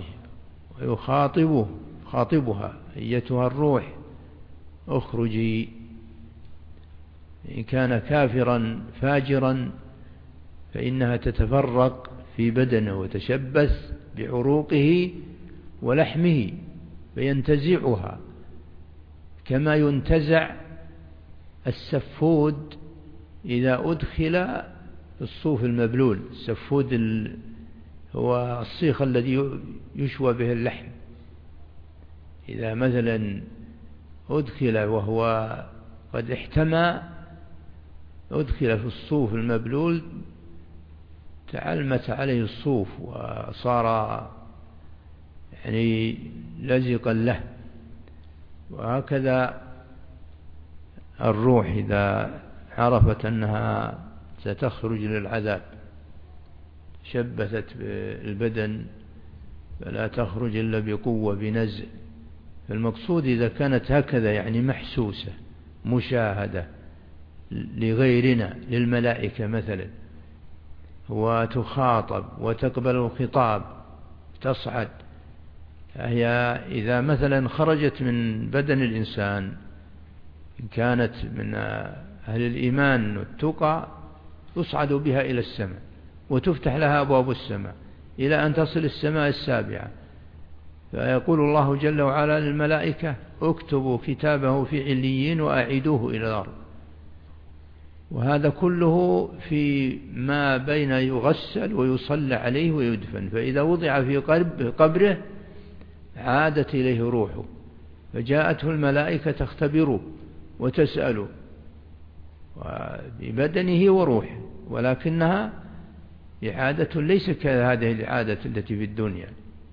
ويخاطبها: أيتها الروح اخرجي. إن كان كافرا فاجرا فإنها تتفرق في بدنه وتشبث بعروقه ولحمه فينتزعها، كما ينتزع السفود إذا أدخل في الصوف المبلول. السفود هو الصيخ الذي يشوى به اللحم. إذا مثلا أدخل وهو قد احتمى، أدخل في الصوف المبلول تعلمت عليه الصوف وصار يعني لزقا له. وهكذا الروح إذا عرفت أنها ستخرج للعذاب شبثت بالبدن، فلا تخرج إلا بقوة بنزع. فالمقصود إذا كانت هكذا يعني محسوسة مشاهدة لغيرنا، للملائكة مثلا، وتخاطب وتقبل الخطاب تصعد، هي إذا مثلا خرجت من بدن الإنسان إن كانت من أهل الإيمان والتقى تصعد بها إلى السماء وتفتح لها أبواب السماء إلى أن تصل السماء السابعة، فيقول الله جل وعلا للملائكة: اكتبوا كتابه في عليين وأعيدوه إلى الأرض. وهذا كله في ما بين يغسل ويصلى عليه ويدفن. فإذا وضع في قبره عادت إليه روحه، فجاءته الملائكة تختبره وتسأله ببدنه وروحه، ولكنها إعادة ليس كهذه الإعادة التي في الدنيا،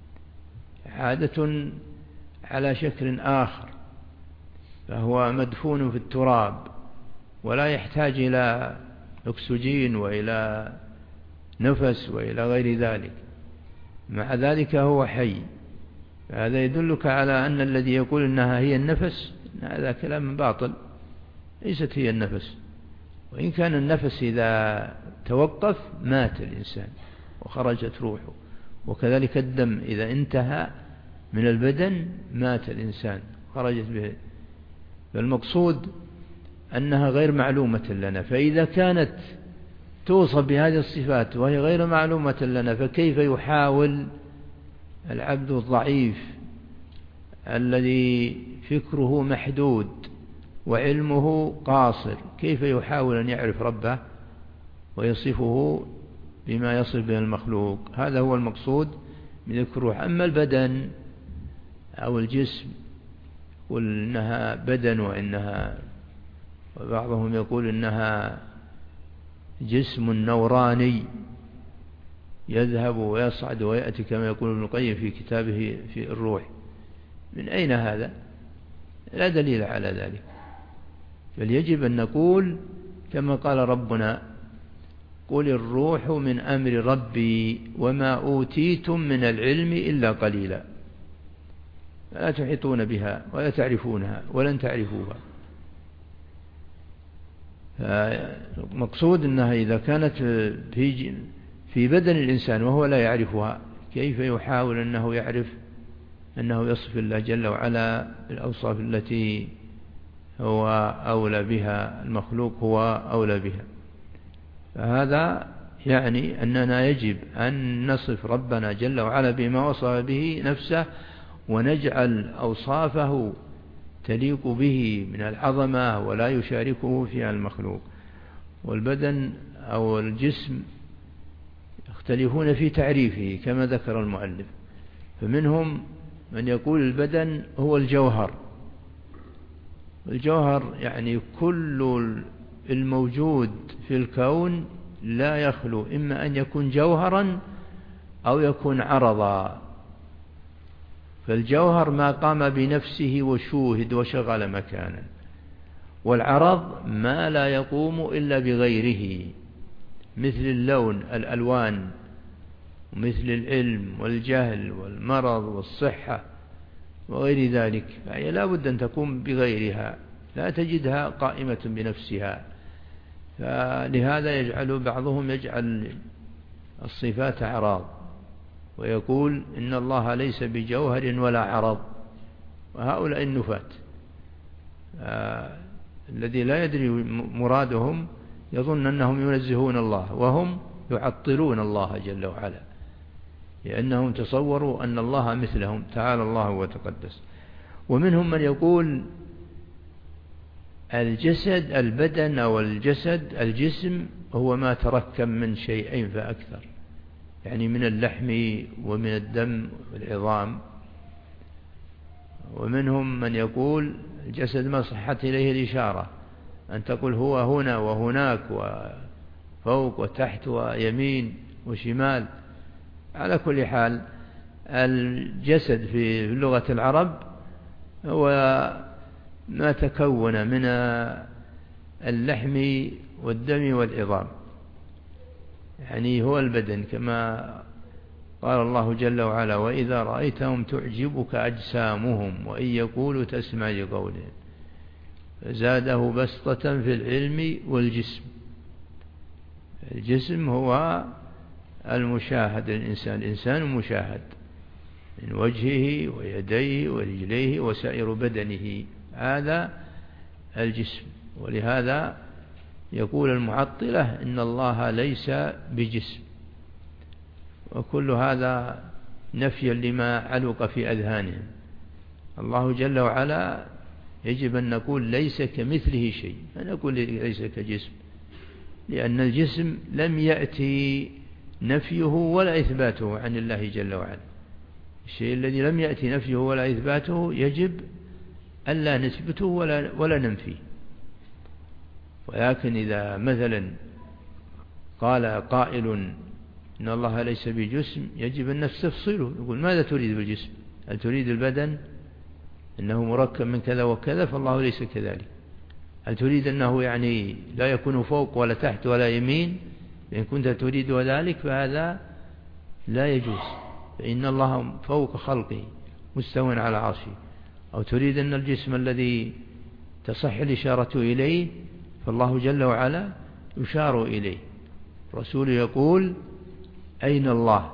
إعادة على شكل آخر، فهو مدفون في التراب ولا يحتاج إلى أكسجين وإلى نفس وإلى غير ذلك، مع ذلك هو حي. هذا يدلك على أن الذي يقول إنها هي النفس هذا كلام باطل، ليست هي النفس. وإن كان النفس إذا توقف مات الإنسان وخرجت روحه، وكذلك الدم إذا انتهى من البدن مات الإنسان خرجت به. فالمقصود أنها غير معلومة لنا. فإذا كانت توصف بهذه الصفات وهي غير معلومة لنا، فكيف يحاول العبد الضعيف الذي فكره محدود وعلمه قاصر، كيف يحاول أن يعرف ربه ويصفه بما يصف به المخلوق. هذا هو المقصود من ذكر الروح. أما البدن أو الجسم وإنها بدن وبعضهم يقول إنها جسم نوراني يذهب ويصعد ويأتي كما يقول ابن القيم في كتابه في الروح. من أين هذا؟ لا دليل على ذلك، بل يجب أن نقول كما قال ربنا: قل الروح من أمر ربي وما أوتيتم من العلم إلا قليلا. لا تحيطون بها ولا تعرفونها ولن تعرفوها. مقصود أنها إذا كانت في بدن الإنسان وهو لا يعرفها، كيف يحاول أنه يعرف أنه يصف الله جل وعلا بالأوصاف التي هو أولى بها، المخلوق هو أولى بها. فهذا يعني أننا يجب أن نصف ربنا جل وعلا بما وصف به نفسه، ونجعل أوصافه تليق به من العظمة ولا يشاركه فيها المخلوق. والبدن أو الجسم يختلفون في تعريفه كما ذكر المؤلف، فمنهم من يقول البدن هو الجوهر. الجوهر يعني كل الموجود في الكون لا يخلو إما أن يكون جوهرا أو يكون عرضا. فالجوهر ما قام بنفسه وشوهد وشغل مكانا، والعرض ما لا يقوم إلا بغيره، مثل اللون، الألوان، ومثل العلم والجهل والمرض والصحة وغير ذلك، فهي لا بد أن تقوم بغيرها، لا تجدها قائمة بنفسها. فلهذا يجعل بعضهم الصفات أعراض، ويقول إن الله ليس بجوهر ولا عرض. وهؤلاء النفاة الذي لا يدري مرادهم يظن أنهم ينزهون الله وهم يعطلون الله جل وعلا، لأنهم تصوروا أن الله مثلهم تعالى الله وتقدس. ومنهم من يقول الجسد، البدن أو الجسد، الجسم هو ما تركب من شيئين فأكثر، يعني من اللحم ومن الدم والعظام. ومنهم من يقول الجسد ما صحت إليه الإشارة، أن تقول هو هنا وهناك وفوق وتحت ويمين وشمال. على كل حال الجسد في لغة العرب هو ما تكون من اللحم والدم والعظام، يعني هو البدن، كما قال الله جل وعلا: وإذا رأيتهم تعجبك أجسامهم وإن يقولوا تسمع لقولهم. فزاده بسطة في العلم والجسم. الجسم هو المشاهد للإنسان، الإنسان مشاهد من وجهه ويديه ورجليه وسائر بدنه، هذا الجسم. ولهذا يقول المعطلة إن الله ليس بجسم، وكل هذا نفيا لما علق في أذهانهم. الله جل وعلا يجب أن نقول ليس كمثله شيء، فنقول ليس كجسم، لأن الجسم لم يأتي نفيه ولا إثباته عن الله جل وعلا. الشيء الذي لم يأتي نفيه ولا إثباته يجب ألا نثبته ولا ننفيه. ولكن إذا مثلا قال قائل إن الله ليس بجسم، يجب أن نستفصله، يقول ماذا تريد بالجسم؟ هل تريد البدن إنه مركب من كذا وكذا؟ فالله ليس كذلك. هل تريد أنه يعني لا يكون فوق ولا تحت ولا يمين؟ إن كنت تريد ذلك فهذا لا يجوز، فإن الله فوق خلقه مستوٍ على عرشه. أو تريد أن الجسم الذي تصح الإشارة إليه فالله جل وعلا يشار إليه. الرسول يقول أين الله؟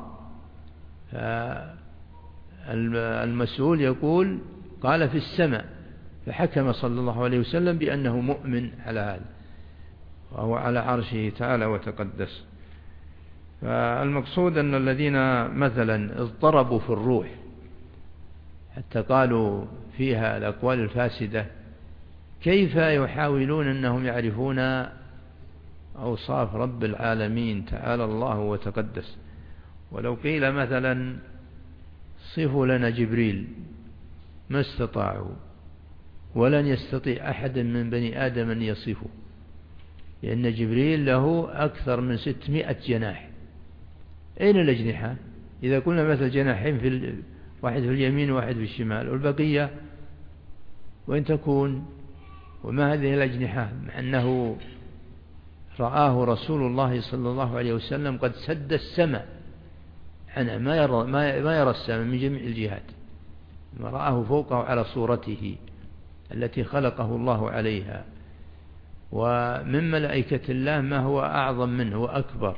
المسؤول يقول قال في السماء، فحكم صلى الله عليه وسلم بأنه مؤمن على هذا، وهو على عرشه تعالى وتقدس. فالمقصود أن الذين مثلا اضطربوا في الروح حتى قالوا فيها الأقوال الفاسدة، كيف يحاولون أنهم يعرفون أوصاف رب العالمين تعالى الله وتقدس. ولو قيل مثلا صفوا لنا جبريل ما استطاعوا، ولن يستطيع أحد من بني آدم أن يصفه، لأن جبريل له أكثر من 600 جناح. أين الأجنحة؟ إذا قلنا مثل جناحين، واحد في اليمين وواحد في الشمال، والبقية وين تكون؟ وما هذه الأجنحة؟ مع أنه رآه رسول الله صلى الله عليه وسلم قد سد السماء عنه، ما يرى السماء من جميع الجهات، ما رآه فوقه على صورته التي خلقه الله عليها. ومن ملائكة الله ما هو أعظم منه وأكبر،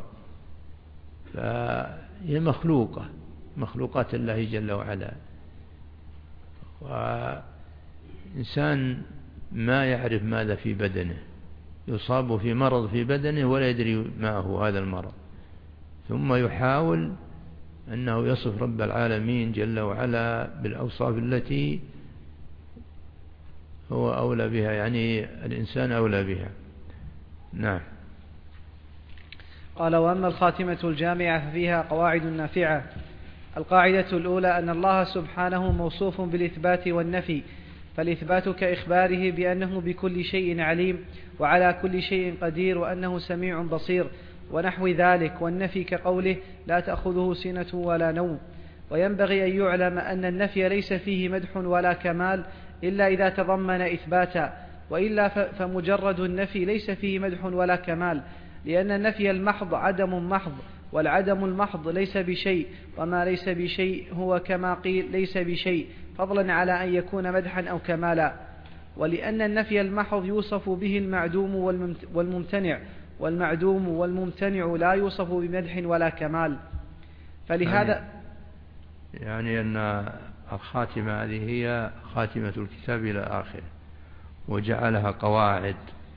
فهي مخلوقات الله جل وعلا. وإنسان ما يعرف ماذا في بدنه، يصاب في مرض في بدنه ولا يدري ما هو هذا المرض، ثم يحاول أنه يصف رب العالمين جل وعلا بالأوصاف التي هو أولى بها، يعني الإنسان أولى بها. نعم. قال: وأما الخاتمة الجامعة ففيها قواعد نافعة. القاعدة الأولى أن الله سبحانه موصوف بالإثبات والنفي، فالإثبات كإخباره بأنه بكل شيء عليم وعلى كل شيء قدير وأنه سميع بصير ونحو ذلك، والنفي كقوله لا تأخذه سنة ولا نوم. وينبغي أن يعلم أن النفي ليس فيه مدح ولا كمال إلا إذا تضمن إثباتا، وإلا فمجرد النفي ليس فيه مدح ولا كمال، لأن النفي المحض عدم محض، والعدم المحض ليس بشيء، وما ليس بشيء هو كما قيل ليس بشيء، فضلا على أن يكون مدحا أو كمالا. ولأن النفي المحض يوصف به المعدوم والممتنع، والمعدوم والممتنع لا يوصف بمدح ولا كمال. فلهذا يعني أن الخاتمة هذه هي خاتمة الكتاب إلى آخره، وجعلها قواعد،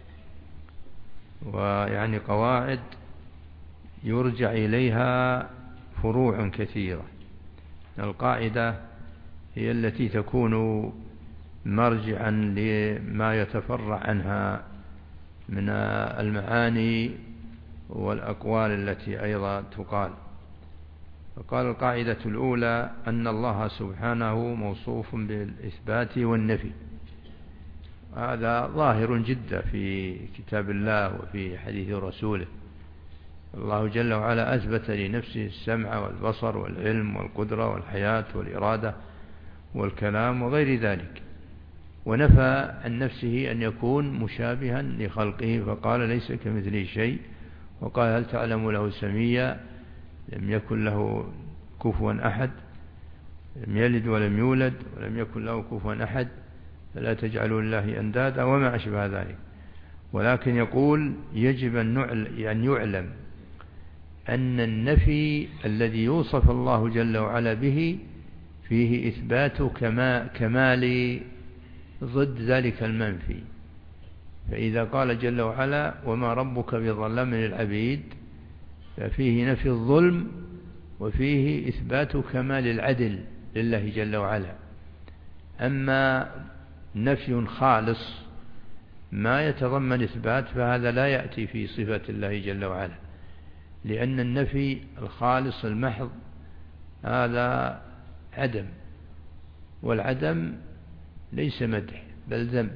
ويعني قواعد يرجع إليها فروع كثيرة. القاعدة هي التي تكون مرجعا لما يتفرع عنها من المعاني والأقوال التي أيضا تقال. فقال: القاعدة الأولى أن الله سبحانه موصوف بالإثبات والنفي. هذا ظاهر جدا في كتاب الله وفي حديث رسوله. الله جل وعلا أثبت لنفسه السمع والبصر والعلم والقدرة والحياة والإرادة والكلام وغير ذلك، ونفى عن نفسه أن يكون مشابها لخلقه، فقال ليس كمثله شيء. وقال: هل تعلم له سميا؟ لم يكن له كفوا أحد، لم يلد ولم يولد ولم يكن له كفوا أحد، فلا تجعلوا الله أندادا وما أشبه ذلك. ولكن يقول يجب أن يعلم أن النفي الذي يوصف الله جل وعلا به فيه إثبات كمال ضد ذلك المنفي. فإذا قال جل وعلا وما ربك بظلام للعبيد، ففيه نفي الظلم وفيه إثبات كمال العدل لله جل وعلا. أما نفي خالص ما يتضمن إثبات فهذا لا يأتي في صفة الله جل وعلا، لأن النفي الخالص المحض هذا عدم، والعدم ليس مدح بل ذم.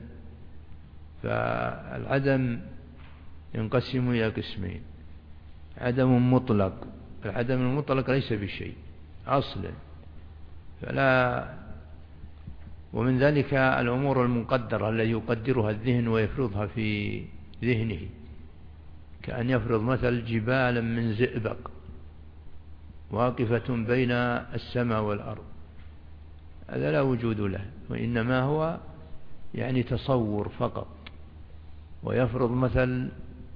فالعدم ينقسم إلى قسمين: عدم مطلق، العدم المطلق ليس بشيء أصلا، ومن ذلك الأمور المقدرة التي يقدرها الذهن ويفرضها في ذهنه، كأن يفرض مثل جبالا من زئبق واقفة بين السماء والأرض، هذا لا وجود له، وإنما هو يعني تصور فقط. ويفرض مثل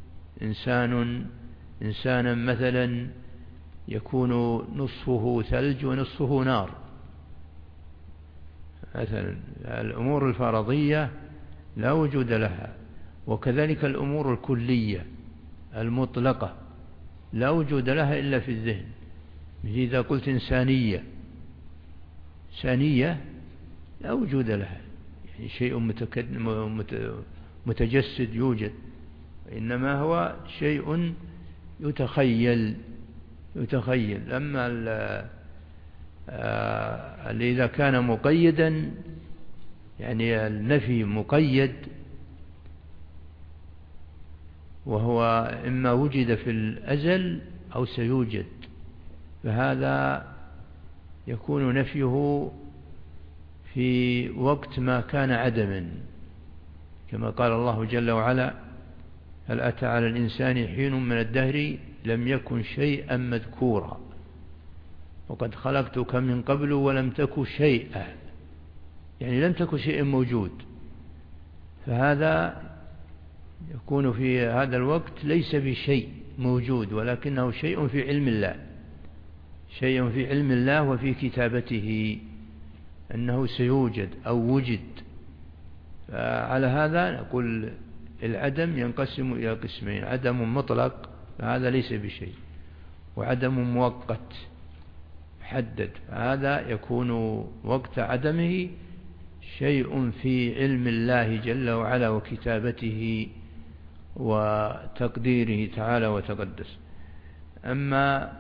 إنسانا مثلا يكون نصفه ثلج ونصفه نار مثلا. الأمور الفرضية لا وجود لها، وكذلك الأمور الكلية المطلقة لا وجود لها إلا في الذهن. إذا قلت إنسانية لا وجود لها، يعني شيء متجسد يوجد، إنما هو شيء يتخيل. أما إذا كان مقيدا، يعني النفي مقيد وهو إما وجد في الأزل أو سيوجد، فهذا يكون نفيه في وقت ما كان عدما، كما قال الله جل وعلا: هل أتى على الإنسان حين من الدهر لم يكن شيئا مذكورا وقد خلقتك من قبل ولم تك شيئا، يعني لم تكن شيء موجود. فهذا يكون في هذا الوقت ليس بشيء موجود، ولكنه شيء في علم الله، شيء في علم الله وفي كتابته أنه سيوجد أو وجد. فعلى هذا نقول العدم ينقسم إلى قسمين: عدم مطلق فهذا ليس بشيء، وعدم مؤقت محدد، هذا يكون وقت عدمه شيء في علم الله جل وعلا وكتابته وتقديره تعالى وتقدس. أما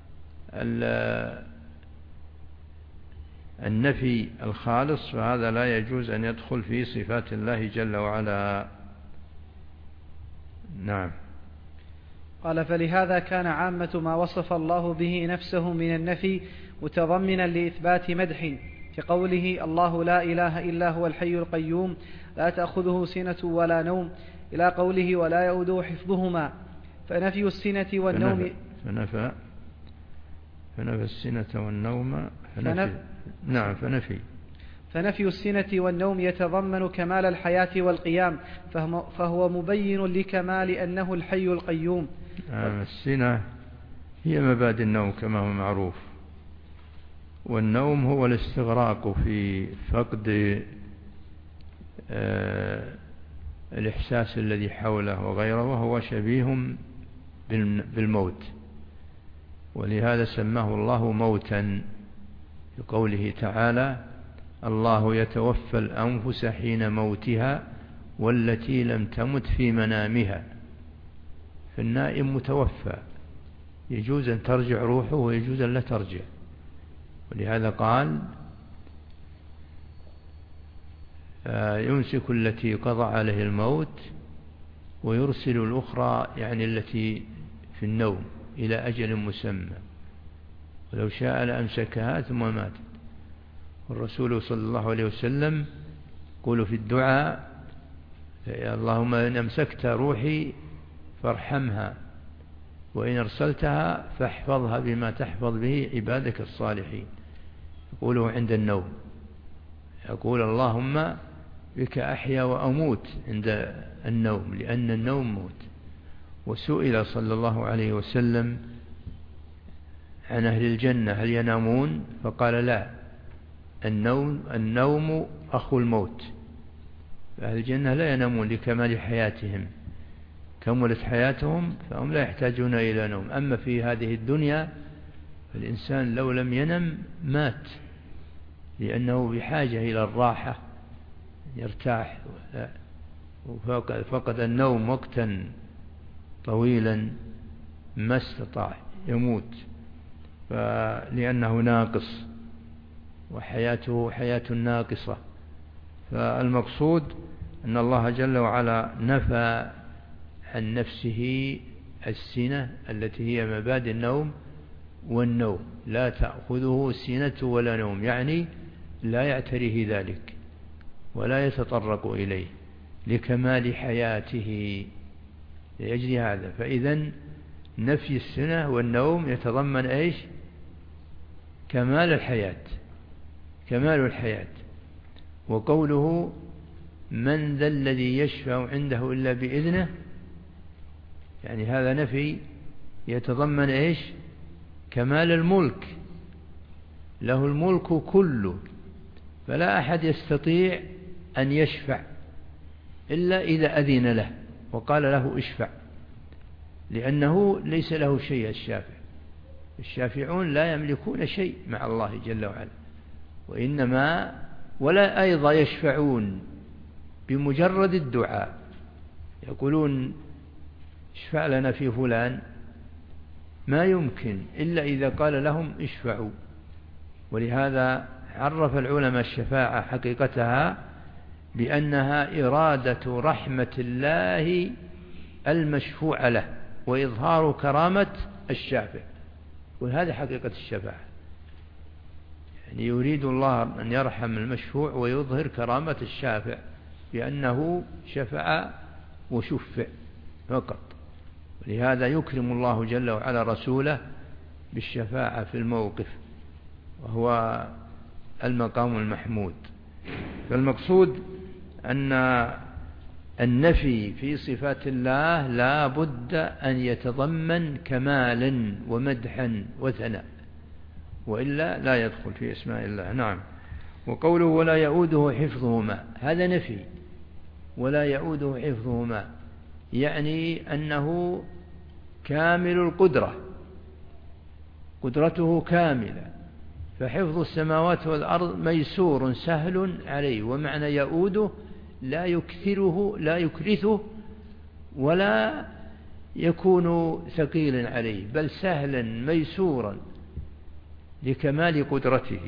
النفي الخالص فهذا لا يجوز أن يدخل في صفات الله جل وعلا. نعم. قال: فلهذا كان عامة ما وصف الله به نفسه من النفي متضمنا لإثبات مدح، كقوله: الله لا إله إلا هو الحي القيوم لا تأخذه سنة ولا نوم، إلى قوله: ولا يؤوده حفظهما. فنفي السنة والنوم فنفى السنة والنوم فنفي السنة والنوم يتضمن كمال الحياة والقيام، فهو مبين لكمال أنه الحي القيوم. السنة هي مبادئ النوم كما هو معروف، والنوم هو الاستغراق في فقد الإحساس الذي حوله وغيره، وهو شبيه بالموت، ولهذا سماه الله موتا بقوله تعالى: الله يتوفى الأنفس حين موتها والتي لم تمت في منامها. فالنائم متوفى، يجوز أن ترجع روحه ويجوز أن لا ترجع، ولهذا قال: يمسك التي قضى عليه الموت ويرسل الأخرى، يعني التي في النوم، إلى أجل مسمى، ولو شاء لأمسكها ثم ماتت. والرسول صلى الله عليه وسلم يقول في الدعاء: اللهم إن أمسكت روحي فارحمها، وإن أرسلتها فاحفظها بما تحفظ به عبادك الصالحين. يقوله عند النوم، يقول: اللهم بك أحيا وأموت عند النوم، لأن النوم موت. وسئل صلى الله عليه وسلم عن أهل الجنة: هل ينامون؟ فقال: لا، النوم أخو الموت. أهل الجنة لا ينامون لكمال حياتهم، كملت حياتهم فهم لا يحتاجون إلى نوم. أما في هذه الدنيا فالإنسان لو لم ينم مات، لأنه بحاجة إلى الراحة يرتاح، فقد النوم وقتا طويلا ما استطاع يموت، لأنه ناقص وحياته حياة ناقصة. فالمقصود أن الله جل وعلا نفى عن نفسه السنة التي هي مبادئ النوم والنوم، لا تأخذه سنة ولا نوم، يعني لا يعتريه ذلك ولا يتطرق إليه لكمال حياته لأجل هذا. فإذن نفي السنة والنوم يتضمن إيش؟ كمال الحياة. وقوله: من ذا الذي يشفع عنده إلا بإذنه، يعني هذا نفي يتضمن إيش؟ كمال الملك، له الملك كله، فلا أحد يستطيع أن يشفع إلا إذا أذن له وقال له اشفع، لأنه ليس له شيء الشافعون لا يملكون شيء مع الله جل وعلا، ولا أيضا يشفعون بمجرد الدعاء. يقولون اشفع لنا في فلان، ما يمكن إلا إذا قال لهم اشفعوا. ولهذا عرف العلماء الشفاعة حقيقتها بأنها إرادة رحمة الله المشفوع له وإظهار كرامة الشافع، وهذه حقيقة الشفاعة. يعني يريد الله أن يرحم المشفوع ويظهر كرامة الشافع بأنه شفع وشفع فقط. ولهذا يكرم الله جل وعلا رسوله بالشفاعة في الموقف، وهو المقام المحمود. فالمقصود أن النفي في صفات الله لا بد أن يتضمن كمالا ومدحا وثناء، وإلا لا يدخل في اسماء الله. نعم. وقوله ولا يؤوده حفظهما، هذا نفي. ولا يؤوده حفظهما يعني أنه كامل القدرة، قدرته كاملة، فحفظ السماوات والأرض ميسور سهل عليه. ومعنى يؤوده لا يكرثه ولا يكون ثقيلا عليه، بل سهلا ميسورا لكمال قدرته.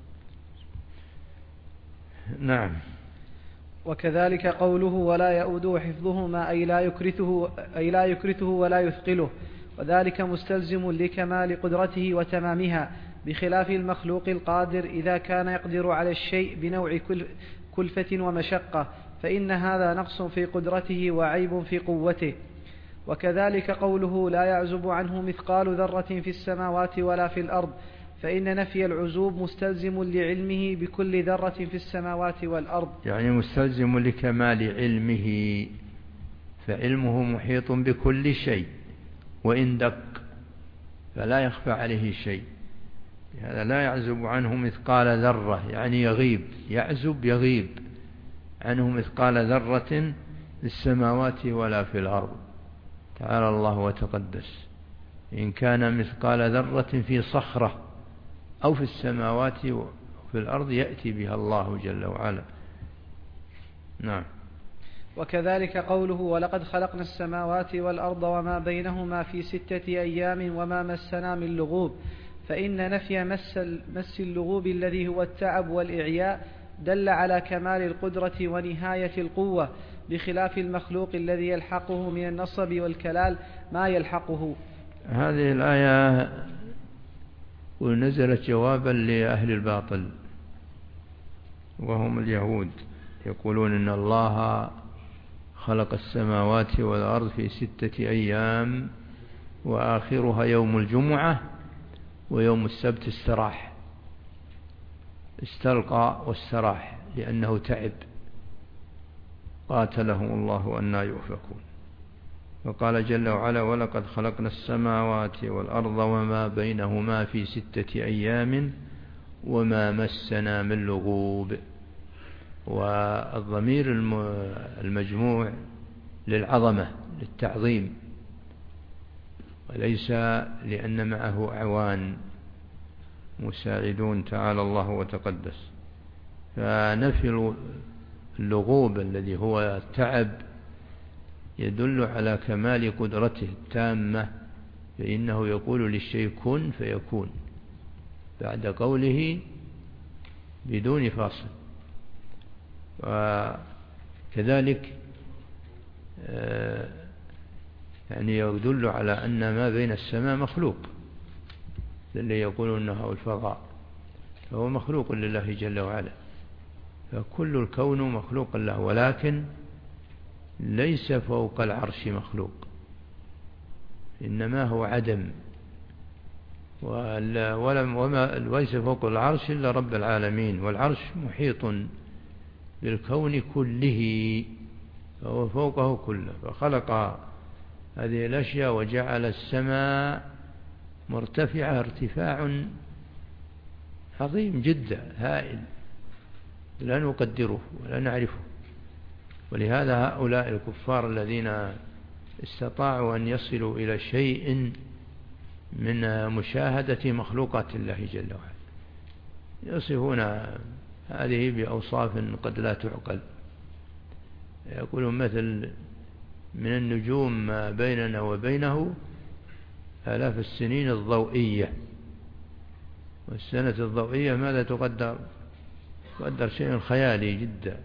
نعم. وكذلك قوله ولا يؤوده حفظهما أي لا يكرثه ولا يثقله، وذلك مستلزم لكمال قدرته وتمامها، بخلاف المخلوق القادر إذا كان يقدر على الشيء بنوع كلفة ومشقة، فإن هذا نقص في قدرته وعيب في قوته. وكذلك قوله لا يعزب عنه مثقال ذرة في السماوات ولا في الأرض، فإن نفي العزوب مستلزم لعلمه بكل ذرة في السماوات والأرض، يعني مستلزم لكمال علمه، فعلمه محيط بكل شيء وإن دق فلا يخفى عليه شيء. هذا لا يعزب عنه مثقال ذرة، يعني يغيب، يغيب عنه مثقال ذرة في السماوات ولا في الأرض، تعالى الله وتقدس. إن كان مثقال ذرة في صخرة أو في السماوات وفي الأرض يأتي بها الله جل وعلا. نعم. وكذلك قوله ولقد خلقنا السماوات والأرض وما بينهما في 6 أيام وما مسنا من لغوب، فإن نفي مس اللغوب الذي هو التعب والإعياء دل على كمال القدرة ونهاية القوة، بخلاف المخلوق الذي يلحقه من النصب والكلال ما يلحقه. هذه الآية ونزلت جوابا لأهل الباطل وهم اليهود، يقولون إن الله خلق السماوات والأرض في 6 أيام وآخرها يوم الجمعة ويوم السبت استراح، استلقى واستراح لأنه تعب، قاتلهم الله أنى يؤفكون. وقال جل وعلا ولقد خلقنا السماوات والأرض وما بينهما في 6 أيام وما مسنا من لغوب. والضمير المجموع للعظمة للتعظيم، وليس لأن معه أعوان مساعدون، تعالى الله وتقدس. فنفي اللغوب الذي هو التعب يدل على كمال قدرته التامة، فإنه يقول للشيء كن فيكون بعد قوله بدون فاصل. وكذلك يعني يدل على أن ما بين السماء مخلوق، الذي يقول أنه الفضاء فهو مخلوق لله جل وعلا، فكل الكون مخلوق له، ولكن ليس فوق العرش مخلوق، إنما هو عدم، وليس فوق العرش إلا رب العالمين، والعرش محيط بالكون كله فهو فوقه كله. فخلق هذه الأشياء وجعل السماء مرتفعة ارتفاع عظيم جدا هائل لا نقدره ولا نعرفه. ولهذا هؤلاء الكفار الذين استطاعوا أن يصلوا إلى شيء من مشاهدة مخلوقات الله جل وعلا يصفون هذه بأوصاف قد لا تعقل. يقولون مثل من النجوم ما بيننا وبينه آلاف السنين الضوئية. والسنة الضوئية ماذا تقدر؟ تقدر شيء خيالي جدا،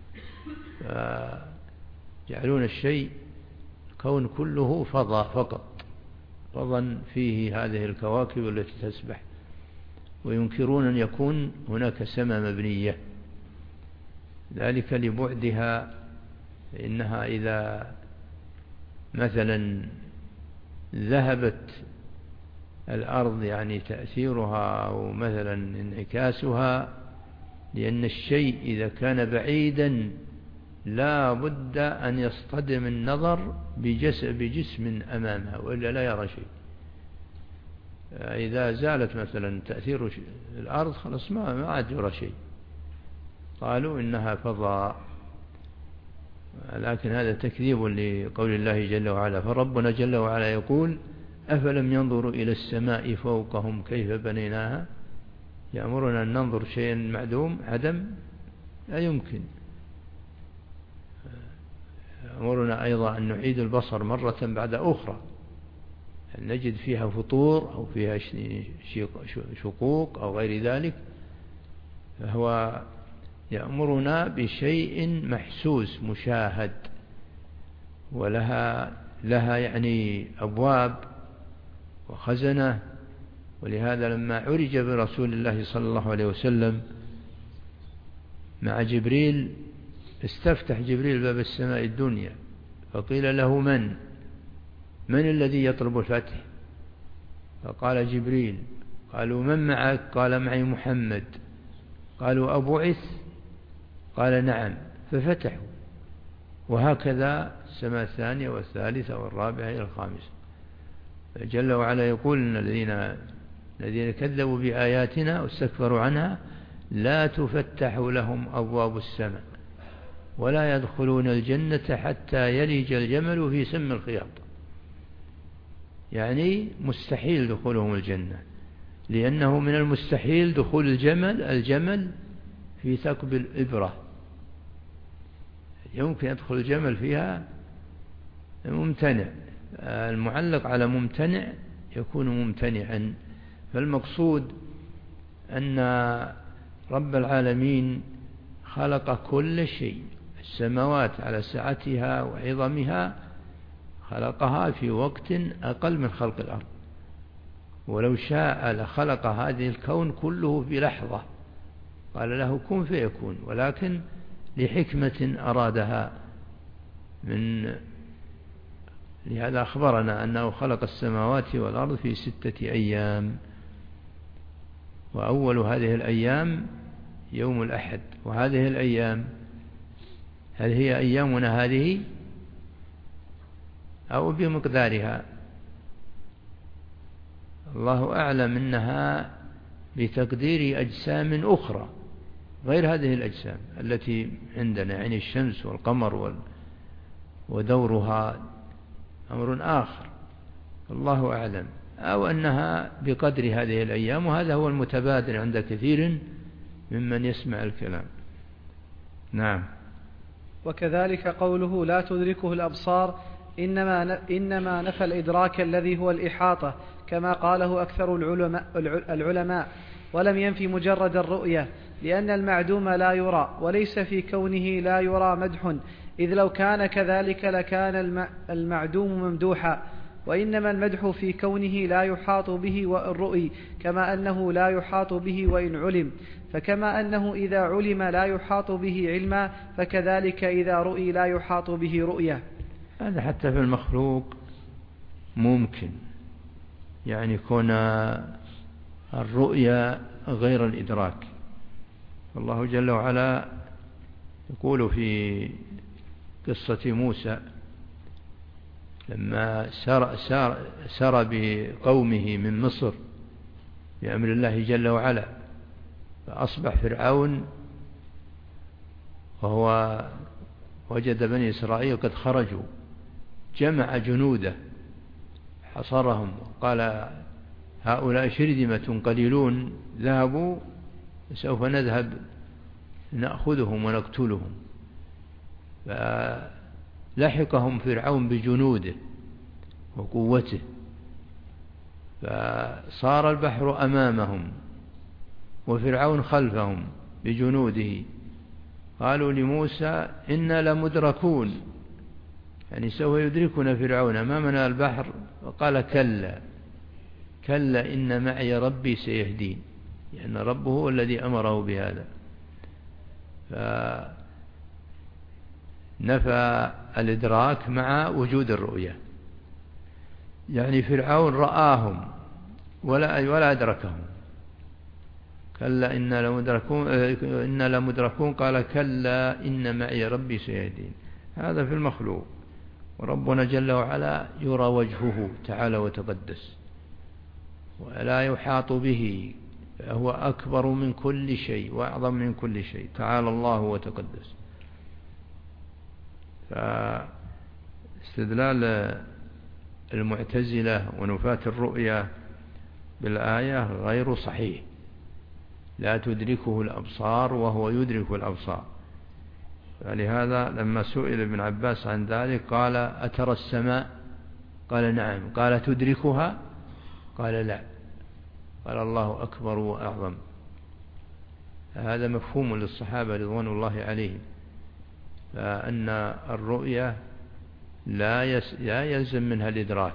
يجعلون الشيء الكون كله فضاء فقط، فضا فيه هذه الكواكب التي تسبح، وينكرون أن يكون هناك سماء مبنية، ذلك لبعدها. إنها إذا مثلا ذهبت الأرض يعني تأثيرها أو مثلا انعكاسها، لأن الشيء إذا كان بعيدا لا بد أن يصطدم النظر بجسم أمامها وإلا لا يرى شيء. إذا زالت مثلا تأثير الأرض خلاص ما عاد يرى شيء. قالوا إنها فضاء، لكن هذا تكذيب لقول الله جل وعلا. فربنا جل وعلا يقول: أفلم ينظروا إلى السماء فوقهم كيف بنيناها. يأمرنا أن ننظر شيئا معدوم عدم؟ لا يمكن. يأمرنا أيضا أن نعيد البصر مرة بعد أخرى، أن نجد فيها فطور أو فيها شقوق أو غير ذلك. فهو يأمرنا بشيء محسوس مشاهد، ولها يعني أبواب وخزنة. ولهذا لما عرج برسول الله صلى الله عليه وسلم مع جبريل، استفتح جبريل باب السماء الدنيا فقيل له: من الذي يطلب الفتح؟ فقال: جبريل. قالوا: من معك؟ قال: معي محمد. قالوا: أبعث؟ قال: نعم. ففتحوا. وهكذا السماء الثانية والثالثة والرابعة إلى الخامسة. جل وعلا يقول إن الذين كذبوا بآياتنا واستكبروا عنها لا تفتح لهم أبواب السماء ولا يدخلون الجنة حتى يلج الجمل في سم الخياط. يعني مستحيل دخولهم الجنة، لأنه من المستحيل دخول الجمل في ثقب الإبرة. يمكن يدخل الجمل فيها ممتنع، المعلق على ممتنع يكون ممتنعا. فالمقصود أن رب العالمين خلق كل شيء، السماوات على سعتها وعظمها خلقها في وقت أقل من خلق الأرض، ولو شاء لخلق هذه الكون كله بلحظة، قال له كن فيكون، ولكن لحكمة أرادها لهذا أخبرنا أنه خلق السماوات والأرض في 6 أيام، وأول هذه الأيام يوم الأحد. وهذه الأيام هل هي أيامنا هذه أو بمقدارها؟ الله أعلم أنها بتقدير أجسام أخرى غير هذه الأجسام التي عندنا، يعني الشمس والقمر ودورها أمر آخر، الله أعلم. أو أنها بقدر هذه الأيام، وهذا هو المتبادر عند كثير ممن يسمع الكلام. نعم. وكذلك قوله لا تدركه الأبصار إنما نفى الإدراك الذي هو الإحاطة كما قاله أكثر العلماء، ولم ينفي مجرد الرؤية، لأن المعدوم لا يرى، وليس في كونه لا يرى مدح، إذ لو كان كذلك لكان المعدوم ممدوحا. وإنما المدح في كونه لا يحاط به وإن رؤي، كما أنه لا يحاط به وإن علم. فكما أنه إذا علم لا يحاط به علما، فكذلك إذا رؤي لا يحاط به رؤية. هذا حتى في المخلوق ممكن، يعني كون الرؤيا غير الإدراك. الله جل وعلا يقول في قصة موسى لما سار بقومه من مصر بأمر الله جل وعلا، فأصبح فرعون وهو وجد بني إسرائيل قد خرجوا، جمع جنوده حصرهم وقال هؤلاء شرذمة قليلون ذهبوا سوف نذهب نأخذهم ونقتلهم. لحقهم فرعون بجنوده وقوته، فصار البحر أمامهم وفرعون خلفهم بجنوده. قالوا لموسى إنا لمدركون، يعني سوف يدركنا فرعون، أمامنا البحر. وقال كلا كلا إن معي ربي سيهدين، لأن ربه هو الذي أمره بهذا. فنفى الإدراك مع وجود الرؤية، يعني فرعون رآهم ولا أدركهم. كلا إنا لمدركون قال كلا إن معي ربي سيهدين. هذا في المخلوق، وربنا جل وعلا يرى وجهه تعالى وتقدس ولا يحاط به، فهو أكبر من كل شيء وأعظم من كل شيء، تعالى الله وتقدس. فاستدلال المعتزلة ونفاة الرؤيا بالآية غير صحيح. لا تدركه الأبصار وهو يدرك الأبصار. فلهذا لما سئل ابن عباس عن ذلك قال أترى السماء؟ قال نعم. قال تدركها؟ قال لا. قال الله أكبر وأعظم. هذا مفهوم للصحابة رضوان الله عليهم، فأن الرؤية لا يلزم منها الإدراك.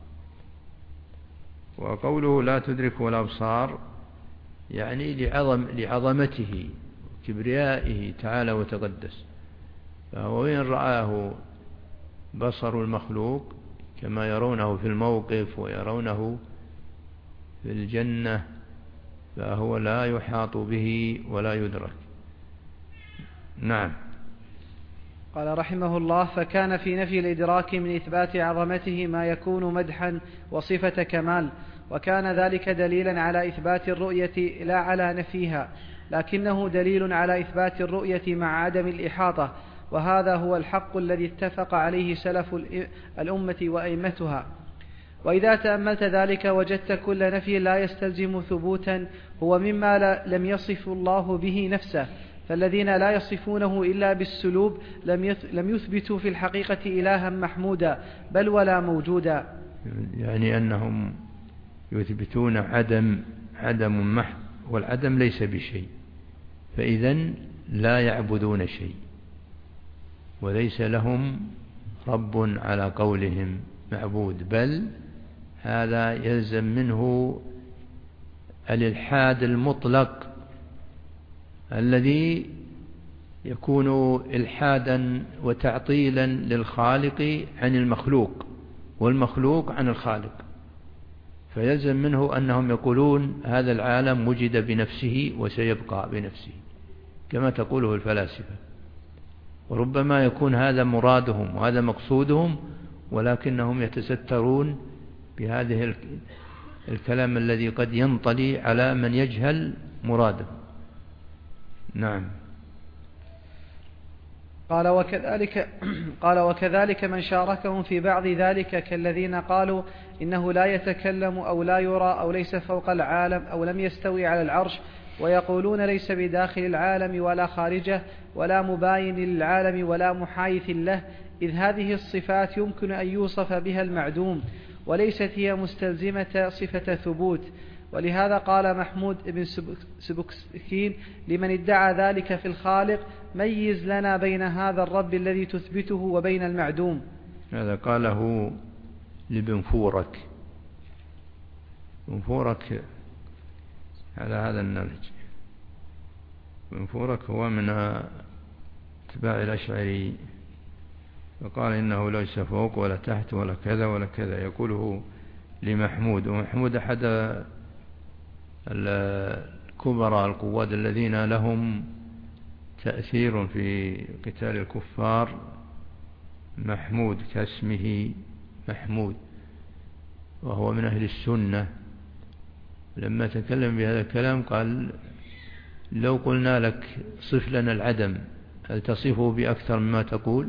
وقوله لا تدركه الأبصار يعني لعظمته وكبريائه تعالى وتقدس. فهو وإن رآه بصر المخلوق كما يرونه في الموقف ويرونه في الجنة، فهو لا يحاط به ولا يدرك. نعم. قال رحمه الله: فكان في نفي الإدراك من إثبات عظمته ما يكون مدحا وصفة كمال، وكان ذلك دليلا على إثبات الرؤية لا على نفيها، لكنه دليل على إثبات الرؤية مع عدم الإحاطة، وهذا هو الحق الذي اتفق عليه سلف الأمة وأئمتها. وإذا تأملت ذلك وجدت كل نفي لا يستلزم ثبوتا هو مما لم يصف الله به نفسه، فالذين لا يصفونه إلا بالسلوب لم يثبتوا في الحقيقة إلها محمودا بل ولا موجودا، يعني أنهم يثبتون عدم محض، والعدم ليس بشيء، فإذن لا يعبدون شيء وليس لهم رب على قولهم معبود، بل هذا يلزم منه الإلحاد المطلق الذي يكون إلحادا وتعطيلا للخالق عن المخلوق والمخلوق عن الخالق. فيلزم منه أنهم يقولون هذا العالم وجد بنفسه وسيبقى بنفسه كما تقوله الفلاسفة، وربما يكون هذا مرادهم وهذا مقصودهم، ولكنهم يتسترون بهذه الكلام الذي قد ينطلي على من يجهل مراده. نعم. قال وكذلك من شاركهم في بعض ذلك كالذين قالوا إنه لا يتكلم أو لا يرى أو ليس فوق العالم أو لم يستوي على العرش، ويقولون ليس بداخل العالم ولا خارجه ولا مباين للعالم ولا محايث له، إذ هذه الصفات يمكن أن يوصف بها المعدوم وليست هي مستلزمة صفة ثبوت. ولهذا قال محمود بن سبكسكين لمن ادعى ذلك في الخالق: ميز لنا بين هذا الرب الذي تثبته وبين المعدوم. هذا قاله لابن فورك. ابن فورك على هذا النهج. ابن فورك هو من اتباع الأشعري، وقال إنه ليس فوق ولا تحت ولا كذا ولا كذا، يقوله لمحمود. ومحمود أحد الكبراء القواد الذين لهم تأثير في قتال الكفار، محمود كاسمه محمود، وهو من أهل السنة. لما تكلم بهذا الكلام قال: لو قلنا لك صف لنا العدم هل تصفه بأكثر مما تقول؟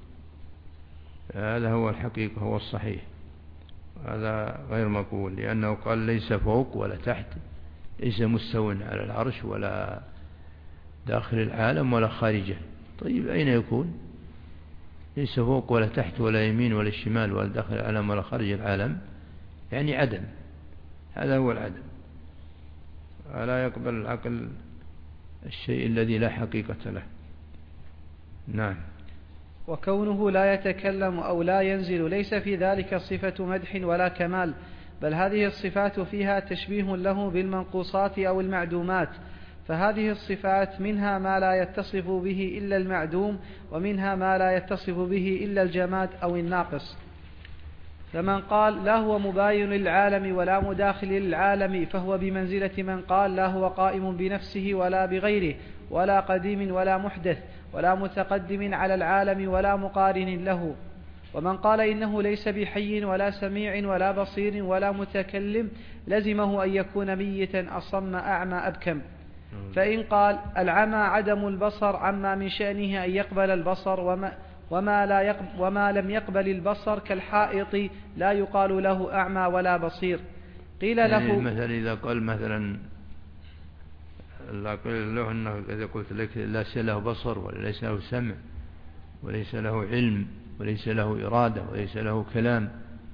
هذا هو الحقيقة، هو الصحيح، هذا غير مقبول، لأنه قال ليس فوق ولا تحت، ليس مستوٍ على العرش ولا داخل العالم ولا خارجه. طيب أين يكون؟ ليس فوق ولا تحت ولا يمين ولا شمال ولا داخل العالم ولا خارج العالم، يعني عدم. هذا هو العدم. ولا يقبل العقل الشيء الذي لا حقيقة له. نعم. وكونه لا يتكلم أو لا ينزل ليس في ذلك صفة مدح ولا كمال، بل هذه الصفات فيها تشبيه له بالمنقوصات أو المعدومات، فهذه الصفات منها ما لا يتصف به إلا المعدوم، ومنها ما لا يتصف به إلا الجماد أو الناقص. فمن قال لا هو مباين للعالم ولا مداخل للعالم فهو بمنزلة من قال لا هو قائم بنفسه ولا بغيره، ولا قديم ولا محدث، ولا متقدم على العالم ولا مقارن له. ومن قال إنه ليس بحي ولا سميع ولا بصير ولا متكلم لزمه أن يكون ميتا أصم أعمى أبكم. فإن قال العمى عدم البصر عما من شأنه أن يقبل البصر، وما لم يقبل البصر كالحائط لا يقال له أعمى ولا بصير. قيل له مثلا إذا قال مثلا لا قيل له أنه إذا قلت لك ليس له بصر وليس له سمع وليس له علم وليس له إرادة وليس له كلام،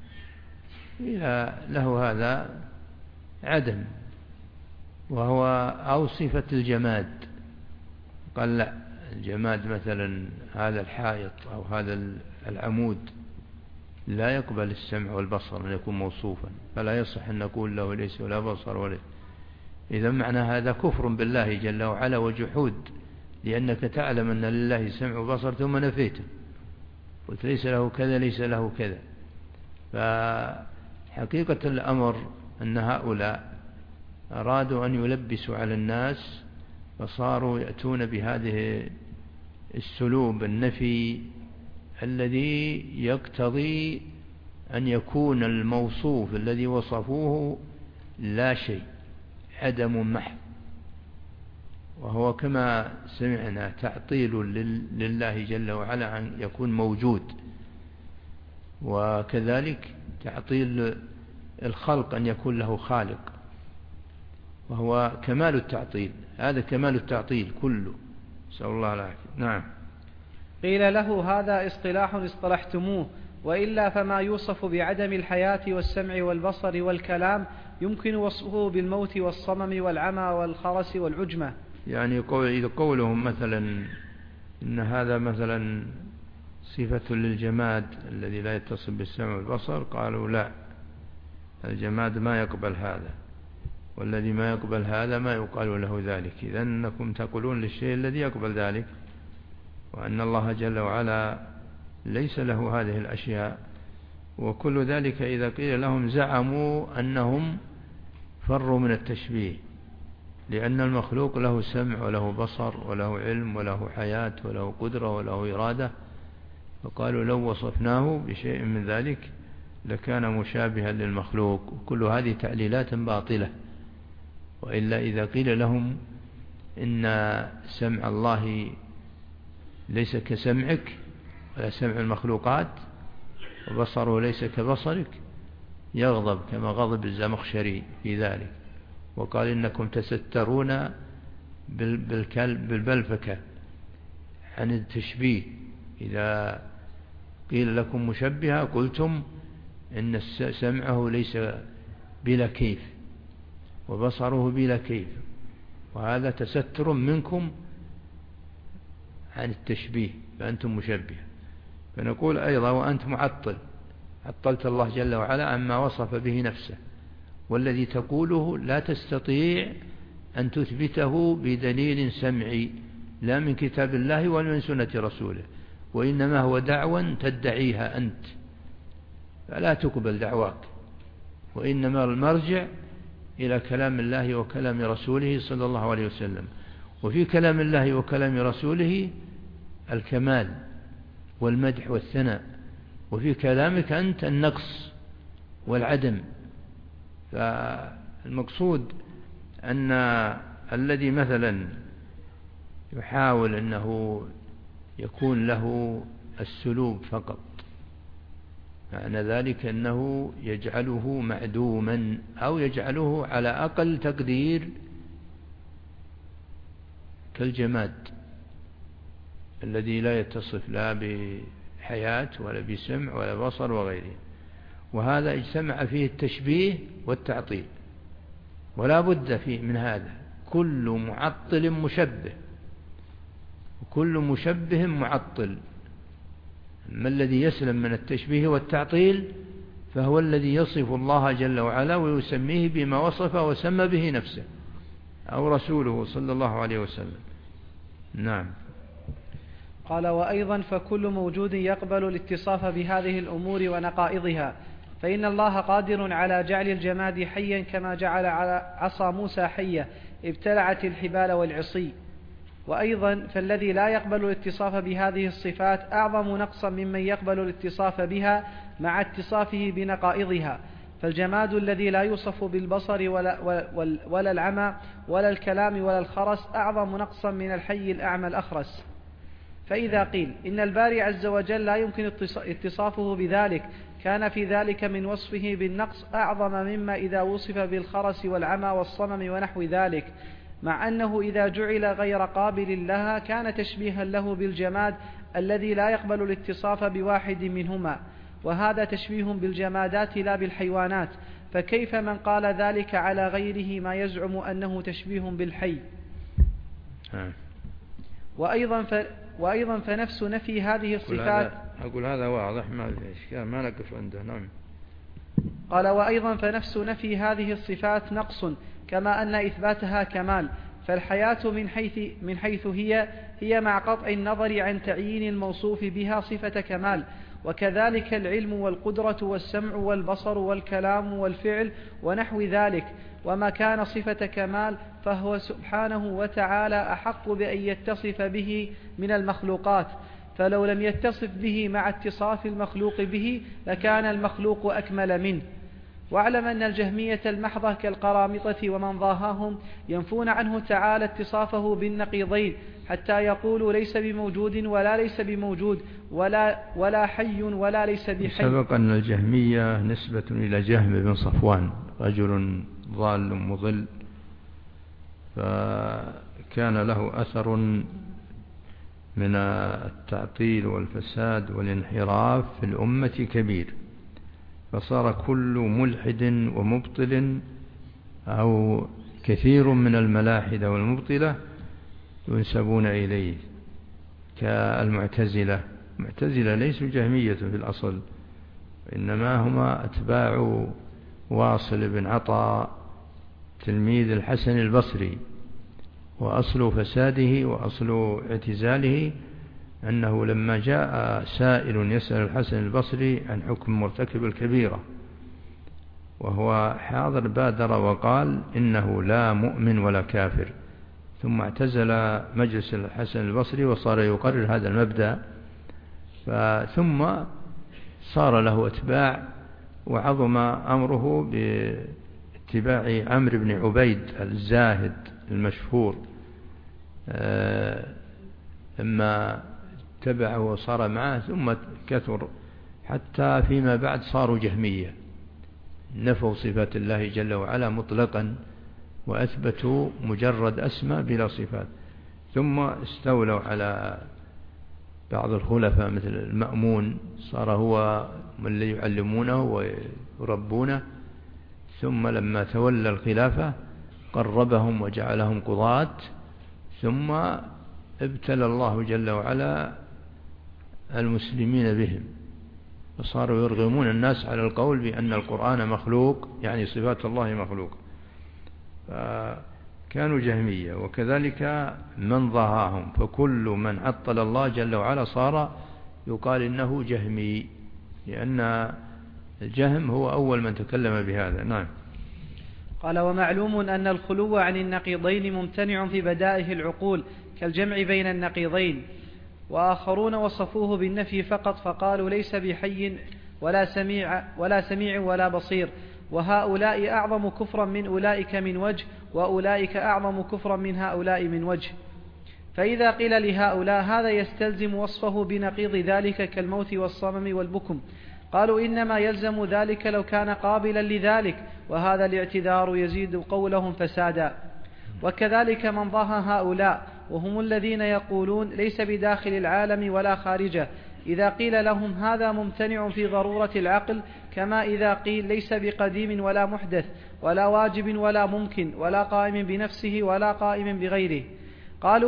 له هذا عدم، وهو أو صفة الجماد. قال لا، الجماد مثلا هذا الحائط أو هذا العمود لا يقبل السمع والبصر أن يكون موصوفا، فلا يصح أن نقول له ليس ولا بصر ولا. إذا معنى هذا كفر بالله جل وعلا وجحود، لأنك تعلم أن لله سمع وبصر ثم نفيته، قلت ليس له كذا ليس له كذا. فحقيقة الأمر أن هؤلاء أرادوا أن يلبسوا على الناس، فصاروا يأتون بهذه السلوب النفي الذي يقتضي أن يكون الموصوف الذي وصفوه لا شيء، عدم محض، وهو كما سمعنا تعطيل لله جل وعلا أن يكون موجود، وكذلك تعطيل الخلق أن يكون له خالق، وهو كمال التعطيل. هذا كمال التعطيل كله، نسأل الله العافية. نعم. قيل له هذا اصطلاح اصطلحتموه، وإلا فما يوصف بعدم الحياة والسمع والبصر والكلام يمكن وصفه بالموت والصمم والعمى والخرس والعجمة. يعني إذا قولهم مثلا إن هذا مثلا صفة للجماد الذي لا يتصل بالسمع والبصر، قالوا لا، الجماد ما يقبل هذا، والذي ما يقبل هذا ما يقال له ذلك. إذن أنكم تقولون للشيء الذي يقبل ذلك، وأن الله جل وعلا ليس له هذه الأشياء. وكل ذلك إذا قيل لهم زعموا أنهم فروا من التشبيه، لأن المخلوق له سمع وله بصر وله علم وله حياة وله قدرة وله إرادة، فقالوا لو وصفناه بشيء من ذلك لكان مشابها للمخلوق. وكل هذه تعليلات باطلة. وإلا إذا قيل لهم إن سمع الله ليس كسمعك ولا سمع المخلوقات، وبصره ليس كبصرك، يغضب كما غضب الزمخشري في ذلك، وقال إنكم تسترون بالبلفكة عن التشبيه. إذا قيل لكم مشبهة قلتم إن سمعه ليس بلا كيف وبصره بلا كيف، وهذا تستر منكم عن التشبيه، فأنتم مشبه. فنقول أيضا وأنت معطل، عطلت الله جل وعلا عما وصف به نفسه، والذي تقوله لا تستطيع أن تثبته بدليل سمعي لا من كتاب الله ولا من سنة رسوله، وإنما هو دعوى تدعيها أنت، فلا تقبل دعواك، وإنما المرجع إلى كلام الله وكلام رسوله صلى الله عليه وسلم. وفي كلام الله وكلام رسوله الكمال والمدح والثناء، وفي كلامك أنت النقص والعدم. فالمقصود أن الذي مثلا يحاول أنه يكون له السلوب فقط، معنى ذلك أنه يجعله معدوما، أو يجعله على أقل تقدير كالجماد الذي لا يتصف لا حياة ولا بسمع ولا بصر وغيره. وهذا اجتمع فيه التشبيه والتعطيل، ولا بد فيه من هذا. كل معطل مشبه وكل مشبه معطل. ما الذي يسلم من التشبيه والتعطيل فهو الذي يصف الله جل وعلا ويسميه بما وصف وسمى به نفسه أو رسوله صلى الله عليه وسلم. نعم. قال: وأيضا فكل موجود يقبل الاتصاف بهذه الأمور ونقائضها، فإن الله قادر على جعل الجماد حيا كما جعل على عصا موسى حية ابتلعت الحبال والعصي. وأيضا فالذي لا يقبل الاتصاف بهذه الصفات أعظم نقصا ممن يقبل الاتصاف بها مع اتصافه بنقائضها. فالجماد الذي لا يوصف بالبصر ولا العمى ولا الكلام ولا الخرس أعظم نقصا من الحي الأعمى الأخرس. فإذا قيل إن الباري عز وجل لا يمكن اتصافه بذلك، كان في ذلك من وصفه بالنقص أعظم مما إذا وصف بالخرس والعمى والصمم ونحو ذلك، مع أنه إذا جعل غير قابل لها كان تشبيها له بالجماد الذي لا يقبل الاتصاف بواحد منهما، وهذا تشبيه بالجمادات لا بالحيوانات. فكيف من قال ذلك على غيره ما يزعم أنه تشبيه بالحي؟ وأيضا فنفس نفي هذه الصفات. أقول هذا واضح، ما في إشكال، ما نقف عنده. نعم. قال: وأيضا فنفس نفي هذه الصفات نقص كما أن إثباتها كمال. فالحياة من حيث هي مع قطع النظر عن تعيين الموصوف بها صفة كمال، وكذلك العلم والقدرة والسمع والبصر والكلام والفعل ونحو ذلك. وما كان صفة كمال فهو سبحانه وتعالى أحق بأن يتصف به من المخلوقات، فلو لم يتصف به مع اتصاف المخلوق به لكان المخلوق أكمل منه. واعلم أن الجهمية المحضة كالقرامطة ومن ضاهاهم ينفون عنه تعالى اتصافه بالنقيضين، حتى يقولوا ليس بموجود ولا ليس بموجود، ولا حي ولا ليس بحي. سبق أن الجهمية نسبة إلى جهم بن صفوان، رجل ضال مضل، فكان له أثر من التعطيل والفساد والانحراف في الأمة كبير، فصار كل ملحد ومبطل أو كثير من الملاحدة والمبطلة ينسبون إليه، كالمعتزلة. المعتزلة ليسوا جهمية في الأصل، إنما هما أتباع واصل بن عطاء تلميذ الحسن البصري، وأصل فساده وأصل اعتزاله أنه لما جاء سائل يسأل الحسن البصري عن حكم مرتكب الكبيرة وهو حاضر بادر وقال إنه لا مؤمن ولا كافر، ثم اعتزل مجلس الحسن البصري وصار يقرر هذا المبدأ، ثم صار له أتباع وعظم أمره باتباع عمرو بن عبيد الزاهد المشهور، لما تبعه وصار معه ثم كثر حتى فيما بعد صاروا جهمية، نفوا صفات الله جل وعلا مطلقا وأثبتوا مجرد أسماء بلا صفات، ثم استولوا على بعض الخلفاء مثل المأمون، صار هو من اللي يعلمونه ويربونه، ثم لما تولى الخلافة قربهم وجعلهم قضاة، ثم ابتلى الله جل وعلا المسلمين بهم، فصاروا يرغمون الناس على القول بأن القرآن مخلوق، يعني صفات الله مخلوق، فكانوا جهمية. وكذلك من ضاهاهم، فكل من عطل الله جل وعلا صار يقال إنه جهمي، لأن الجهم هو أول من تكلم بهذا. نعم. قال: ومعلوم أن الخلو عن النقيضين ممتنع في بدائه العقول كالجمع بين النقيضين. وآخرون وصفوه بالنفي فقط، فقالوا ليس بحي ولا سميع ولا بصير، وهؤلاء أعظم كفرا من أولئك من وجه، وأولئك أعظم كفرا من هؤلاء من وجه. فإذا قيل لهؤلاء هذا يستلزم وصفه بنقيض ذلك كالموت والصمم والبكم، قالوا إنما يلزم ذلك لو كان قابلا لذلك، وهذا الاعتذار يزيد قولهم فسادا. وكذلك من ضاهى هؤلاء، وهم الذين يقولون ليس بداخل العالم ولا خارجه، إذا قيل لهم هذا ممتنع في ضرورة العقل، كما إذا قيل ليس بقديم ولا محدث ولا واجب ولا ممكن ولا قائم بنفسه ولا قائم بغيره. قالوا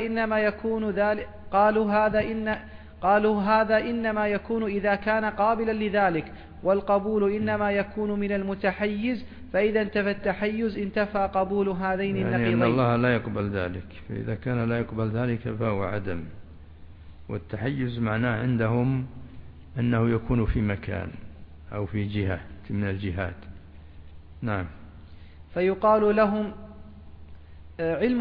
هذا إنما يكون إذا كان قابلا لذلك، والقبول إنما يكون من المتحيز، فإذا انتفى التحيز انتفى قبول هذين النقيضين. إن الله لا يقبل ذلك، فإذا كان لا يقبل ذلك فهو عدم. والتحيز معناه عندهم أنه يكون في مكان أو في جهة من الجهات. نعم. فيقال لهم علم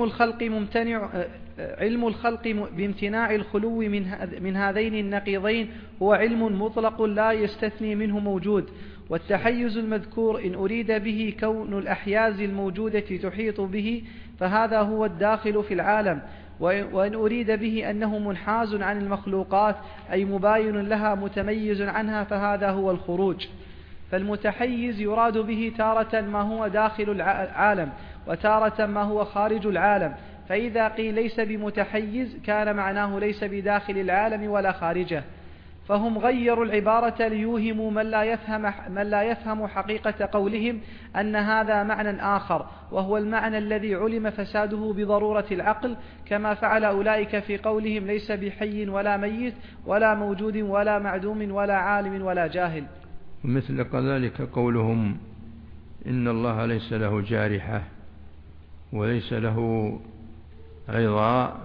الخلق بامتناع الخلو من هذين النقيضين هو علم مطلق لا يستثني منه موجود. والتحيز المذكور إن أريد به كون الأحياز الموجودة تحيط به فهذا هو الداخل في العالم، وإن أريد به أنه منحاز عن المخلوقات أي مباين لها متميز عنها فهذا هو الخروج. فالمتحيز يراد به تارة ما هو داخل العالم وتارة ما هو خارج العالم، فإذا قيل ليس بمتحيز كان معناه ليس بداخل العالم ولا خارجه. فهم غيروا العبارة ليوهموا من لا يفهم حقيقة قولهم أن هذا معنى آخر، وهو المعنى الذي علم فساده بضرورة العقل، كما فعل أولئك في قولهم ليس بحي ولا ميت ولا موجود ولا معدوم ولا عالم ولا جاهل. مثل كذلك قولهم إن الله ليس له جارحة وليس له أيضا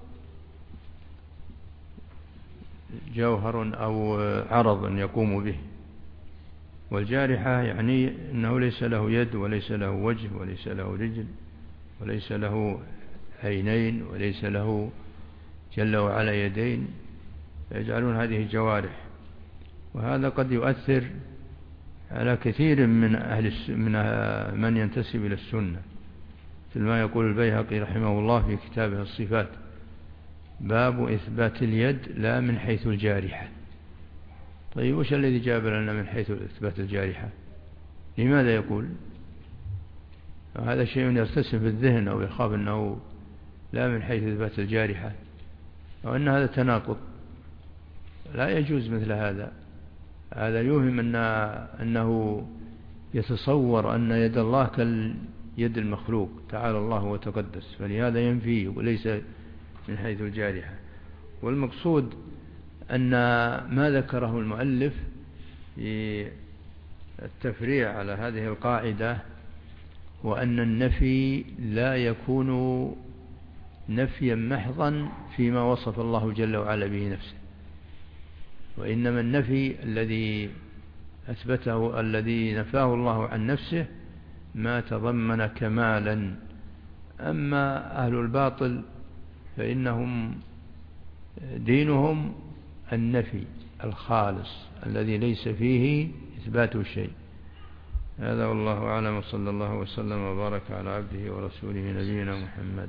جوهر أو عرض يقوم به. والجارحة يعني أنه ليس له يد وليس له وجه وليس له رجل وليس له عينين وليس له جل وعلا يدين، فيجعلون هذه جوارح. وهذا قد يؤثر على كثير من من ينتسب إلى السنة، مثل ما يقول البيهقي رحمه الله في كتابه الصفات: باب إثبات اليد لا من حيث الجارحة. طيب وش الذي جاب لنا من حيث إثبات الجارحة؟ لماذا يقول هذا شيء يرتسم في الذهن أو يخاف أنه لا من حيث إثبات الجارحة، أو أن هذا تناقض؟ لا يجوز مثل هذا. هذا يوهم أنه يتصور أن يد الله كاليد المخلوق، تعالى الله وتقدس، فلهذا ينفيه وليس من حيث الجارحة. والمقصود أن ما ذكره المؤلف في التفريع على هذه القاعدة، وأن النفي لا يكون نفيا محضا فيما وصف الله جل وعلا به نفسه، وإنما النفي الذي أثبته الذي نفاه الله عن نفسه ما تضمن كمالا. أما أهل الباطل فإنهم دينهم النفي الخالص الذي ليس فيه إثبات شيء. هذا والله أعلم، صلى الله وسلم وبارك على عبده ورسوله نبينا محمد.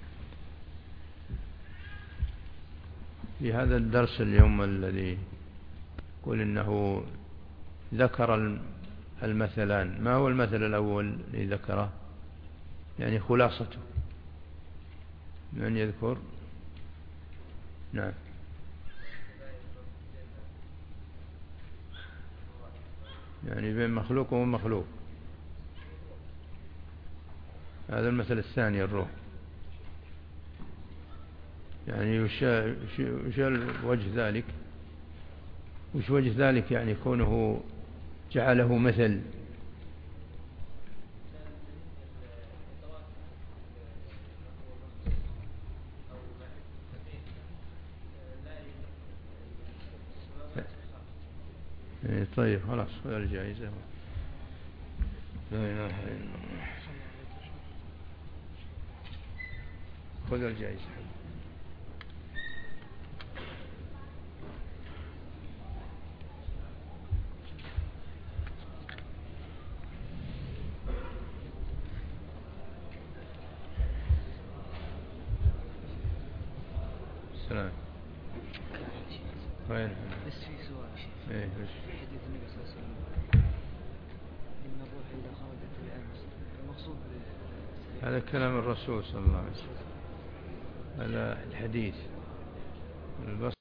في هذا الدرس اليوم الذي قل إنه ذكر المثلان، ما هو المثل الأول الذي ذكره؟ يعني خلاصته، من يذكر؟ نعم. يعني بين مخلوق ومخلوق، هذا المثل الثاني الروح. يعني وش وجه ذلك؟ وش وجه ذلك؟ يعني كونه جعله مثل. طيب خلاص، خذ الجائزة. لا إله إلا الله، خذ الجائزة. السلام. وين؟ بس في سؤال شيخ. ايه في حديث النبي صلى الله عليه وسلم إن الروح إذا خرجت الأمس، المقصود هذا كلام الرسول صلى الله عليه وسلم، هذا الحديث.